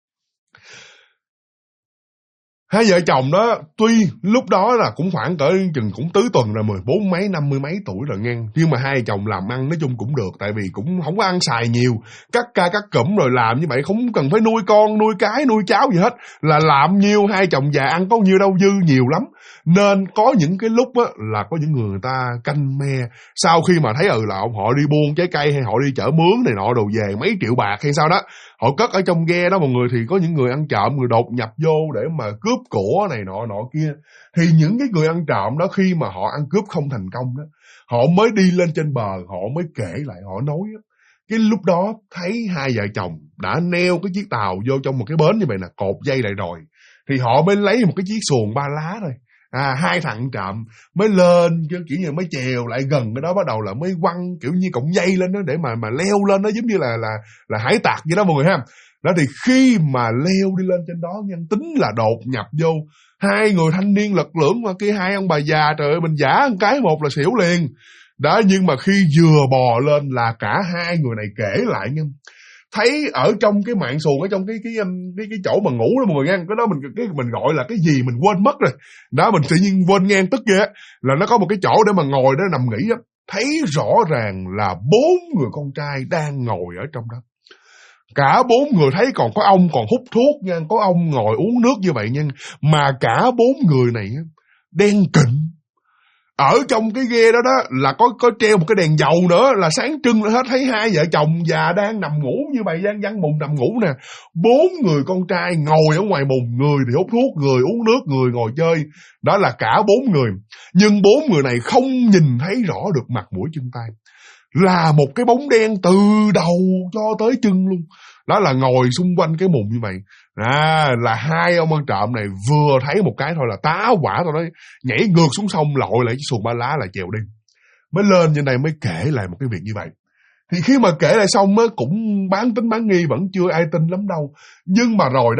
2 vợ chồng đó tuy lúc đó là cũng khoảng cỡ chừng cũng tứ tuần rồi, 14 mấy 50 mấy tuổi rồi nghe, nhưng mà 2 vợ chồng làm ăn nói chung cũng được, tại vì cũng không có ăn xài nhiều, cắt ca cắt cụm rồi làm như vậy, không cần phải nuôi con nuôi cái nuôi cháu gì hết, là làm nhiêu 2 chồng già ăn có nhiêu đâu, dư nhiều lắm. Nên có những cái lúc á là có những người ta canh me, sau khi mà thấy là họ đi buôn trái cây hay họ đi chở mướn này nọ đồ về mấy triệu bạc hay sao đó, họ cất ở trong ghe đó mọi người, thì có những người ăn trộm, người đột nhập vô để mà cướp của này nọ kia. Thì những cái người ăn trộm đó khi mà họ ăn cướp không thành công đó, họ mới đi lên trên bờ, họ mới kể lại, họ nói đó, cái lúc đó thấy 2 vợ chồng đã neo cái chiếc tàu vô trong một cái bến như vậy nè, cột dây lại rồi, thì họ mới lấy một cái chiếc xuồng 3 lá thôi. 2 thằng trộm mới lên, kiểu như mới chèo lại gần cái đó, bắt đầu là mới quăng kiểu như cọng dây lên đó để mà leo lên đó, giống như là hải tặc vậy đó mọi người ha. Đó thì khi mà leo đi lên trên đó nhân tính là đột nhập vô 2 người thanh niên lực lưỡng, mà kia 2 ông bà già, trời ơi mình giả một cái một là xỉu liền. Đó, nhưng mà khi vừa bò lên là cả 2 người này kể lại nha, thấy ở trong cái mạn xuồng, ở trong cái chỗ mà ngủ đó mọi người nghe, cái đó mình gọi là cái gì mình quên mất rồi. Đó, mình tự nhiên quên ngang tức ghê, là nó có một cái chỗ để mà ngồi để nằm nghỉ á, thấy rõ ràng là 4 người con trai đang ngồi ở trong đó. Cả 4 người thấy còn có ông còn hút thuốc nha, có ông ngồi uống nước như vậy nha, mà cả 4 người này đen kịnh. Ở trong cái ghe đó là có treo một cái đèn dầu nữa, là sáng trưng hết, thấy 2 vợ chồng già đang nằm ngủ như vậy, văng mùng nằm ngủ nè. 4 người con trai ngồi ở ngoài mùng, người thì hút thuốc, người uống nước, người ngồi chơi. Đó là cả 4 người. Nhưng 4 người này không nhìn thấy rõ được mặt mũi chân tay, là một cái bóng đen từ đầu cho tới chân luôn. Đó là ngồi xung quanh cái mùng như vậy. Là 2 ông ăn trộm này vừa thấy một cái thôi là tá hỏa thôi đó, nhảy ngược xuống sông, lội lại chiếc xuồng 3 lá là chèo đi. Mới lên trên đây mới kể lại một cái việc như vậy. Thì khi mà kể lại xong á, cũng bán tín bán nghi, vẫn chưa ai tin lắm đâu. Nhưng mà rồi đó,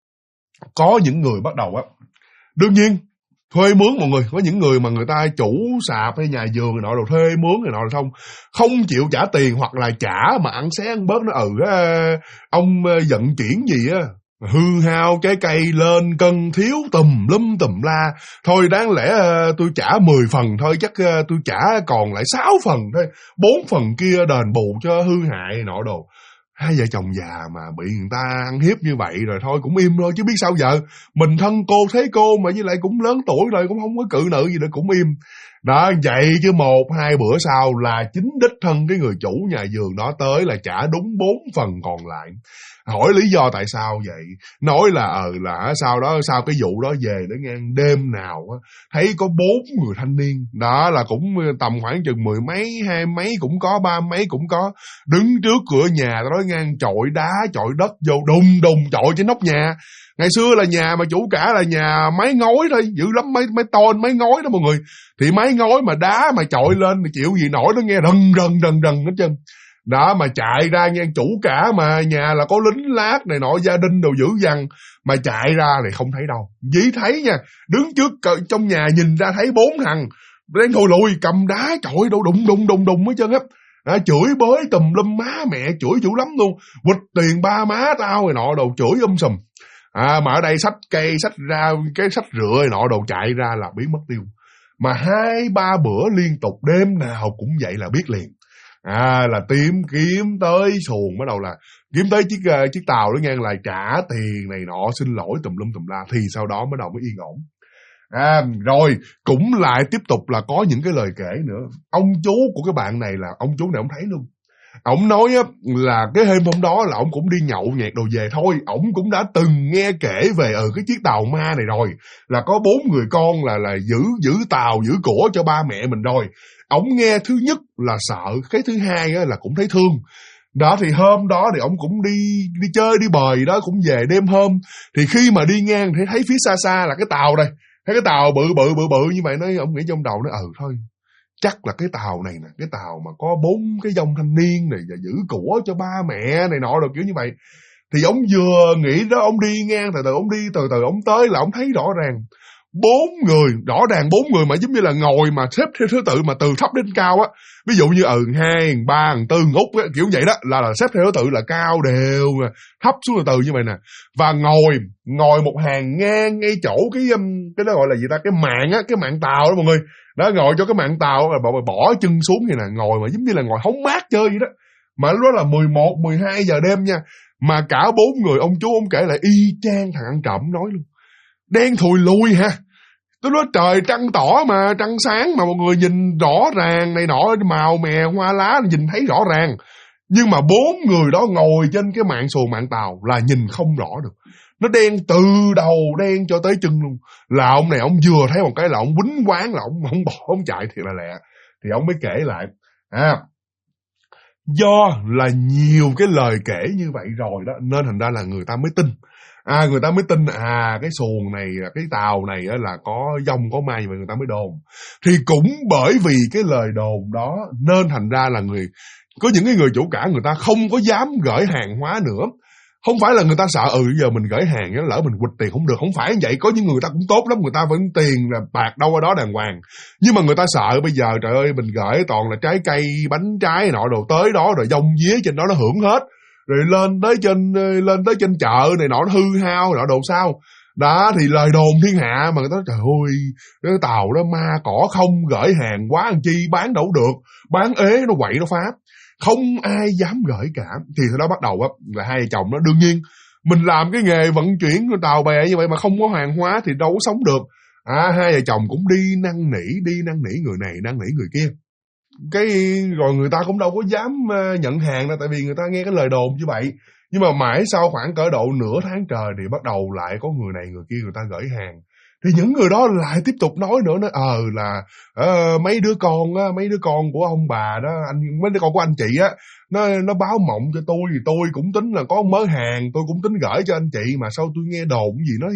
có những người bắt đầu á, đương nhiên thuê mướn mọi người, có những người mà người ta chủ sạp hay nhà vườn này nọ rồi thuê mướn này nọ rồi không chịu trả tiền, hoặc là trả mà ăn xé ăn bớt, nó ông vận chuyển gì á, hư hao trái cây lên cân thiếu tùm la, thôi đáng lẽ tôi trả 10 phần thôi, chắc tôi trả còn lại 6 phần thôi, 4 phần kia đền bù cho hư hại nọ đồ. 2 vợ chồng già mà bị người ta ăn hiếp như vậy rồi thôi cũng im thôi, chứ biết sao giờ. Mình thân cô thế cô mà với lại cũng lớn tuổi rồi, cũng không có cự nữ gì nữa, cũng im. Đó, vậy chứ 1-2 bữa sau là chính đích thân cái người chủ nhà vườn đó tới là trả đúng 4 phần còn lại. Hỏi lý do tại sao vậy, nói là sau cái vụ đó về để ngang đêm nào thấy có 4 người thanh niên, đó là cũng tầm khoảng chừng 10 mấy, 20 mấy cũng có, 30 mấy cũng có, đứng trước cửa nhà nói ngang chọi đá chọi đất vô đùng đùng chọi trên nóc nhà. Ngày xưa là nhà mà chủ cả là nhà mái ngói thôi, dữ lắm, mái tôn mái ngói đó mọi người, thì mái ngói mà đá mà chọi lên thì chịu gì nổi, nó nghe rần rần hết trơn. Đó mà chạy ra nghe chủ cả mà nhà là có lính lát này nọ, gia đình đồ dữ dằn, mà chạy ra thì không thấy đâu. Dĩ thấy nha, đứng trước trong nhà nhìn ra thấy 4 thằng đang thùi lùi cầm đá chọi đồ đùng hết trơn á. Chửi bới tùm lum, má mẹ chửi dữ lắm luôn, quỵt tiền ba má tao này nọ đồ, chửi sùm. Mà ở đây xách cây xách ra cái xách rửa này nọ đồ, chạy ra là biến mất tiêu. Mà 2-3 bữa liên tục, đêm nào cũng vậy là biết liền. Là tìm kiếm tới xuồng, bắt đầu là kiếm tới chiếc tàu đó ngang, là trả tiền này nọ, xin lỗi tùm lum tùm la, thì sau đó bắt đầu mới yên ổn. Rồi cũng lại tiếp tục là có những cái lời kể nữa. Ông chú của cái bạn này là ông chú này ông thấy luôn. Ông nói á, là cái hôm hôm đó là ông cũng đi nhậu nhẹt đồ về thôi. Ông cũng đã từng nghe kể về cái chiếc tàu ma này rồi. Là có 4 người con là giữ tàu, giữ của cho ba mẹ mình rồi. Ông nghe thứ nhất là sợ, cái thứ hai á, là cũng thấy thương. Đó thì hôm đó thì ông cũng đi chơi đi bời đó, cũng về đêm hôm. Thì khi mà đi ngang thì thấy phía xa xa là cái tàu đây. Thấy cái tàu bự như vậy, ông nghĩ trong đầu nó thôi. Chắc là cái tàu này nè, cái tàu mà có 4 cái dòng thanh niên này và giữ của cho ba mẹ này nọ rồi kiểu như vậy. Thì ông vừa nghĩ đó, ông đi ngang từ từ ông tới là ông thấy rõ ràng 4 người, rõ ràng 4 người mà giống như là ngồi mà xếp theo thứ tự mà từ thấp đến cao á. Ví dụ như 2, 3, 4, Úc á, kiểu vậy đó, là xếp theo thứ tự là cao đều, thấp xuống từ từ như vậy nè. Và ngồi một hàng ngang ngay chỗ cái đó gọi là gì ta, cái mạn tàu đó mọi người. Đó, ngồi cho cái mạn tàu là bỏ chân xuống như nè, ngồi mà giống như là ngồi hóng mát chơi vậy đó. Mà lúc đó là 11, 12 giờ đêm nha. Mà cả 4 người ông chú ông kể lại y chang thằng ăn trộm nói luôn. Đen thùi lùi hả? Tôi nói trời trăng tỏ mà, trăng sáng mà mọi người nhìn rõ ràng này nọ, màu mè hoa lá nhìn thấy rõ ràng. Nhưng mà 4 người đó ngồi trên cái xuồng mạn tàu là nhìn không rõ được. Nó đen từ đầu đen cho tới chân luôn. Là ông này ông vừa thấy một cái là ông quýnh quán, là ông bỏ ông chạy thiệt là lẹ. Thì ông mới kể lại. Do là nhiều cái lời kể như vậy rồi đó, nên thành ra là người ta mới tin. Người ta mới tin cái xuồng này, cái tàu này là có dông có ma, vậy người ta mới đồn. Thì cũng bởi vì cái lời đồn đó nên thành ra là có những cái người chủ cả người ta không có dám gửi hàng hóa nữa. Không phải là người ta sợ giờ mình gửi hàng lỡ mình quỵt tiền không được, không phải như vậy. Có những người ta cũng tốt lắm, người ta vẫn tiền là bạc đâu ở đó đàng hoàng. Nhưng mà người ta sợ bây giờ trời ơi mình gửi toàn là trái cây, bánh trái nọ đồ, tới đó rồi dông vía trên đó nó hưởng hết. Rồi lên tới trên chợ này nọ nó hư hao nọ đồ sao. Đó thì lời đồn thiên hạ mà người ta nói trời ơi cái tàu đó ma cỏ không, gửi hàng quá làm chi, bán đâu được, bán ế nó quậy nó phá. Không ai dám gửi cả. Thì sau đó bắt đầu là hai vợ chồng nó đương nhiên mình làm cái nghề vận chuyển tàu bè như vậy mà không có hàng hóa thì đâu có sống được. Hai vợ chồng cũng đi năn nỉ người này năn nỉ người kia. Cái rồi người ta cũng đâu có dám nhận hàng đâu, tại vì người ta nghe cái lời đồn như vậy. Nhưng mà mãi sau khoảng cỡ độ nửa tháng trời thì bắt đầu lại có người này người kia người ta gửi hàng. Thì những người đó lại tiếp tục nói nữa, nói là mấy đứa con của ông bà đó, mấy đứa con của anh chị á, nó báo mộng cho tôi, thì tôi cũng tính là có mớ hàng, tôi cũng tính gửi cho anh chị, mà sao tôi nghe đồn gì nói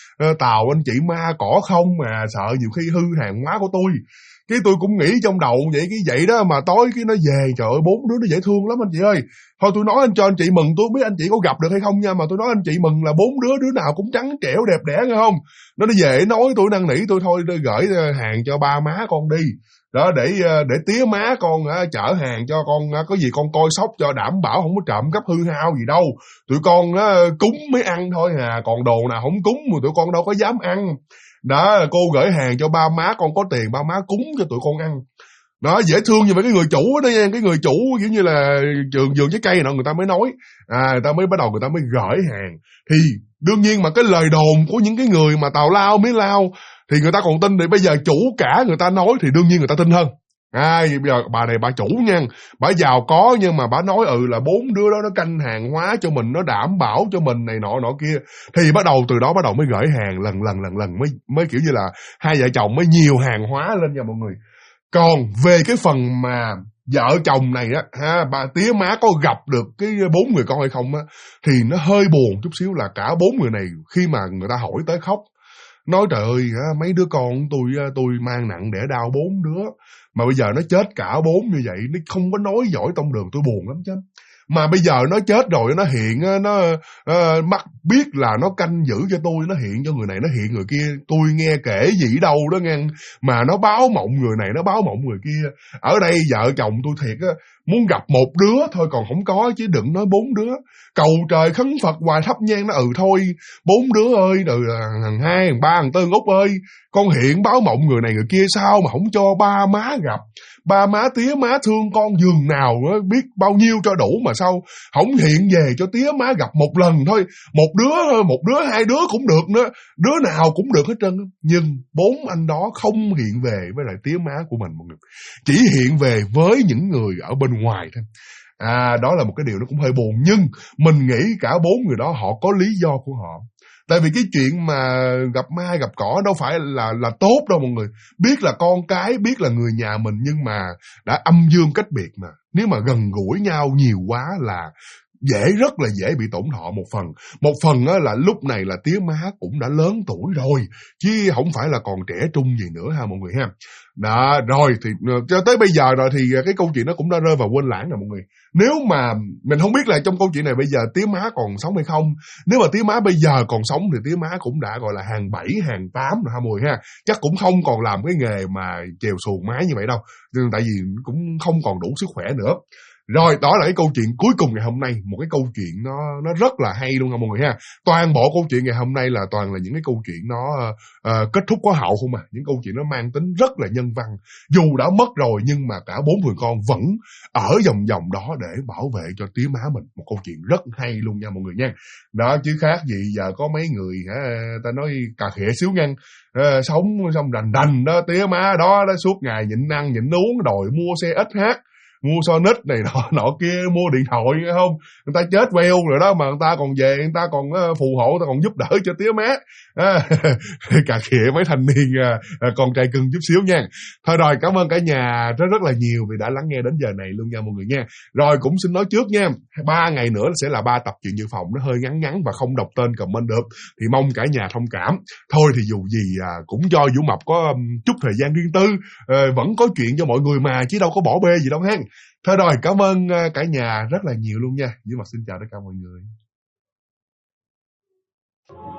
tàu anh chị ma cỏ không, mà sợ nhiều khi hư hàng hóa của tôi. Cái tôi cũng nghĩ trong đầu vậy đó, mà tối cái nó về, trời ơi 4 đứa nó dễ thương lắm anh chị ơi. Thôi tôi nói cho anh chị mừng, tôi không biết anh chị có gặp được hay không nha, mà tôi nói anh chị mừng là 4 đứa nào cũng trắng trẻo đẹp đẽ nghe không. Nó về nói tôi năn nỉ tôi thôi gửi hàng cho ba má con đi. Đó để tía má con chở hàng cho con, có gì con coi sóc cho đảm bảo không có trộm cắp hư hao gì đâu. Tụi con cúng mới ăn thôi còn đồ nào không cúng mà tụi con đâu có dám ăn. Đó cô gửi hàng cho ba má con có tiền, ba má cúng cho tụi con ăn. Đó dễ thương như vậy. Cái người chủ đó nha, cái người chủ kiểu như là vườn trái cây nọ, người ta mới nói người ta mới bắt đầu người ta mới gửi hàng. Thì đương nhiên mà cái lời đồn của những cái người mà tào lao mới lao thì người ta còn tin. Thì bây giờ chủ cả người ta nói thì đương nhiên người ta tin hơn. Bây giờ bà này bà chủ nha, bà giàu có nhưng mà bà nói là 4 đứa đó nó canh hàng hóa cho mình, nó đảm bảo cho mình này nọ kia, thì từ đó bắt đầu mới gửi hàng lần mới kiểu như là hai vợ chồng mới nhiều hàng hóa lên nha mọi người. Còn về cái phần mà vợ chồng này á, bà tía má có gặp được cái 4 người con hay không á, thì nó hơi buồn chút xíu là cả 4 người này khi mà người ta hỏi tới khóc, nói trời ơi mấy đứa con tôi mang nặng đẻ đau 4 đứa mà bây giờ nó chết cả 4 như vậy, nó không có nói giỏi tông đường, tôi buồn lắm chứ. Mà bây giờ nó chết rồi, nó hiện nó mắt biết là nó canh giữ cho tôi, nó hiện cho người này, nó hiện người kia, tôi nghe kể gì đâu đó nghe, mà nó báo mộng người này, nó báo mộng người kia. Ở đây vợ chồng tôi thiệt á, muốn gặp một đứa thôi còn không có, chứ đừng nói 4 đứa. Cầu trời khấn Phật hoài thắp nhang nó thôi 4 đứa ơi, rồi thằng 2, thằng 3, thằng 4 Út ơi, con hiện báo mộng người này người kia, sao mà không cho ba má gặp, ba má tía má thương con giường nào đó, biết bao nhiêu cho đủ, mà sao không hiện về cho tía má gặp một lần thôi, một đứa 2 đứa cũng được nữa, đứa nào cũng được hết trơn. Nhưng 4 anh đó không hiện về với lại tía má của mình mọi người, chỉ hiện về với những người ở bên ngoài thôi. Đó là một cái điều nó cũng hơi buồn, nhưng mình nghĩ cả 4 người đó họ có lý do của họ. Tại vì cái chuyện mà gặp ma gặp cỏ đâu phải là tốt đâu mọi người. Biết là con cái, biết là người nhà mình, nhưng mà đã âm dương cách biệt mà. Nếu mà gần gũi nhau nhiều quá là rất là dễ bị tổn thọ một phần là lúc này là tía má cũng đã lớn tuổi rồi, chứ không phải là còn trẻ trung gì nữa ha mọi người ha. Đó, rồi thì cho tới bây giờ rồi thì cái câu chuyện nó cũng đã rơi vào quên lãng rồi mọi người. Nếu mà mình không biết là trong câu chuyện này bây giờ tía má còn sống hay không. Nếu mà tía má bây giờ còn sống thì tía má cũng đã gọi là hàng 7, hàng 8 rồi ha mọi người ha. Chắc cũng không còn làm cái nghề mà chèo xuồng mái như vậy đâu, tại vì cũng không còn đủ sức khỏe nữa. Rồi, đó là cái câu chuyện cuối cùng ngày hôm nay. Một cái câu chuyện nó rất là hay luôn nha mọi người ha. Toàn bộ câu chuyện ngày hôm nay là toàn là những cái câu chuyện nó kết thúc có hậu không à. Những câu chuyện nó mang tính rất là nhân văn. Dù đã mất rồi nhưng mà cả 4 người con vẫn ở vòng đó để bảo vệ cho tía má mình. Một câu chuyện rất hay luôn nha mọi người nha. Đó, chứ khác gì giờ có mấy người ta nói cà khịa xíu ngăn, sống xong đành đó, tía má đó suốt ngày nhịn ăn nhịn uống, đòi mua xe SH, mua Sonic này nọ kia, mua điện thoại không, người ta chết queo rồi đó mà người ta còn về, người ta còn phù hộ, người ta còn giúp đỡ cho tía má. Cà khịa mấy thanh niên con trai cưng chút xíu nha. Thôi rồi, cảm ơn cả nhà rất là nhiều vì đã lắng nghe đến giờ này luôn nha mọi người nha. Rồi cũng xin nói trước nha, 3 ngày nữa sẽ là 3 tập chuyện dự phòng, nó hơi ngắn và không đọc tên comment được, thì mong cả nhà thông cảm. Thôi thì dù gì cũng cho Vũ Mập có chút thời gian riêng tư, vẫn có chuyện cho mọi người mà, chứ đâu có bỏ bê gì đâu ha. Thôi rồi, cảm ơn cả nhà rất là nhiều luôn nha. Vũ Mập xin chào tất cả mọi người.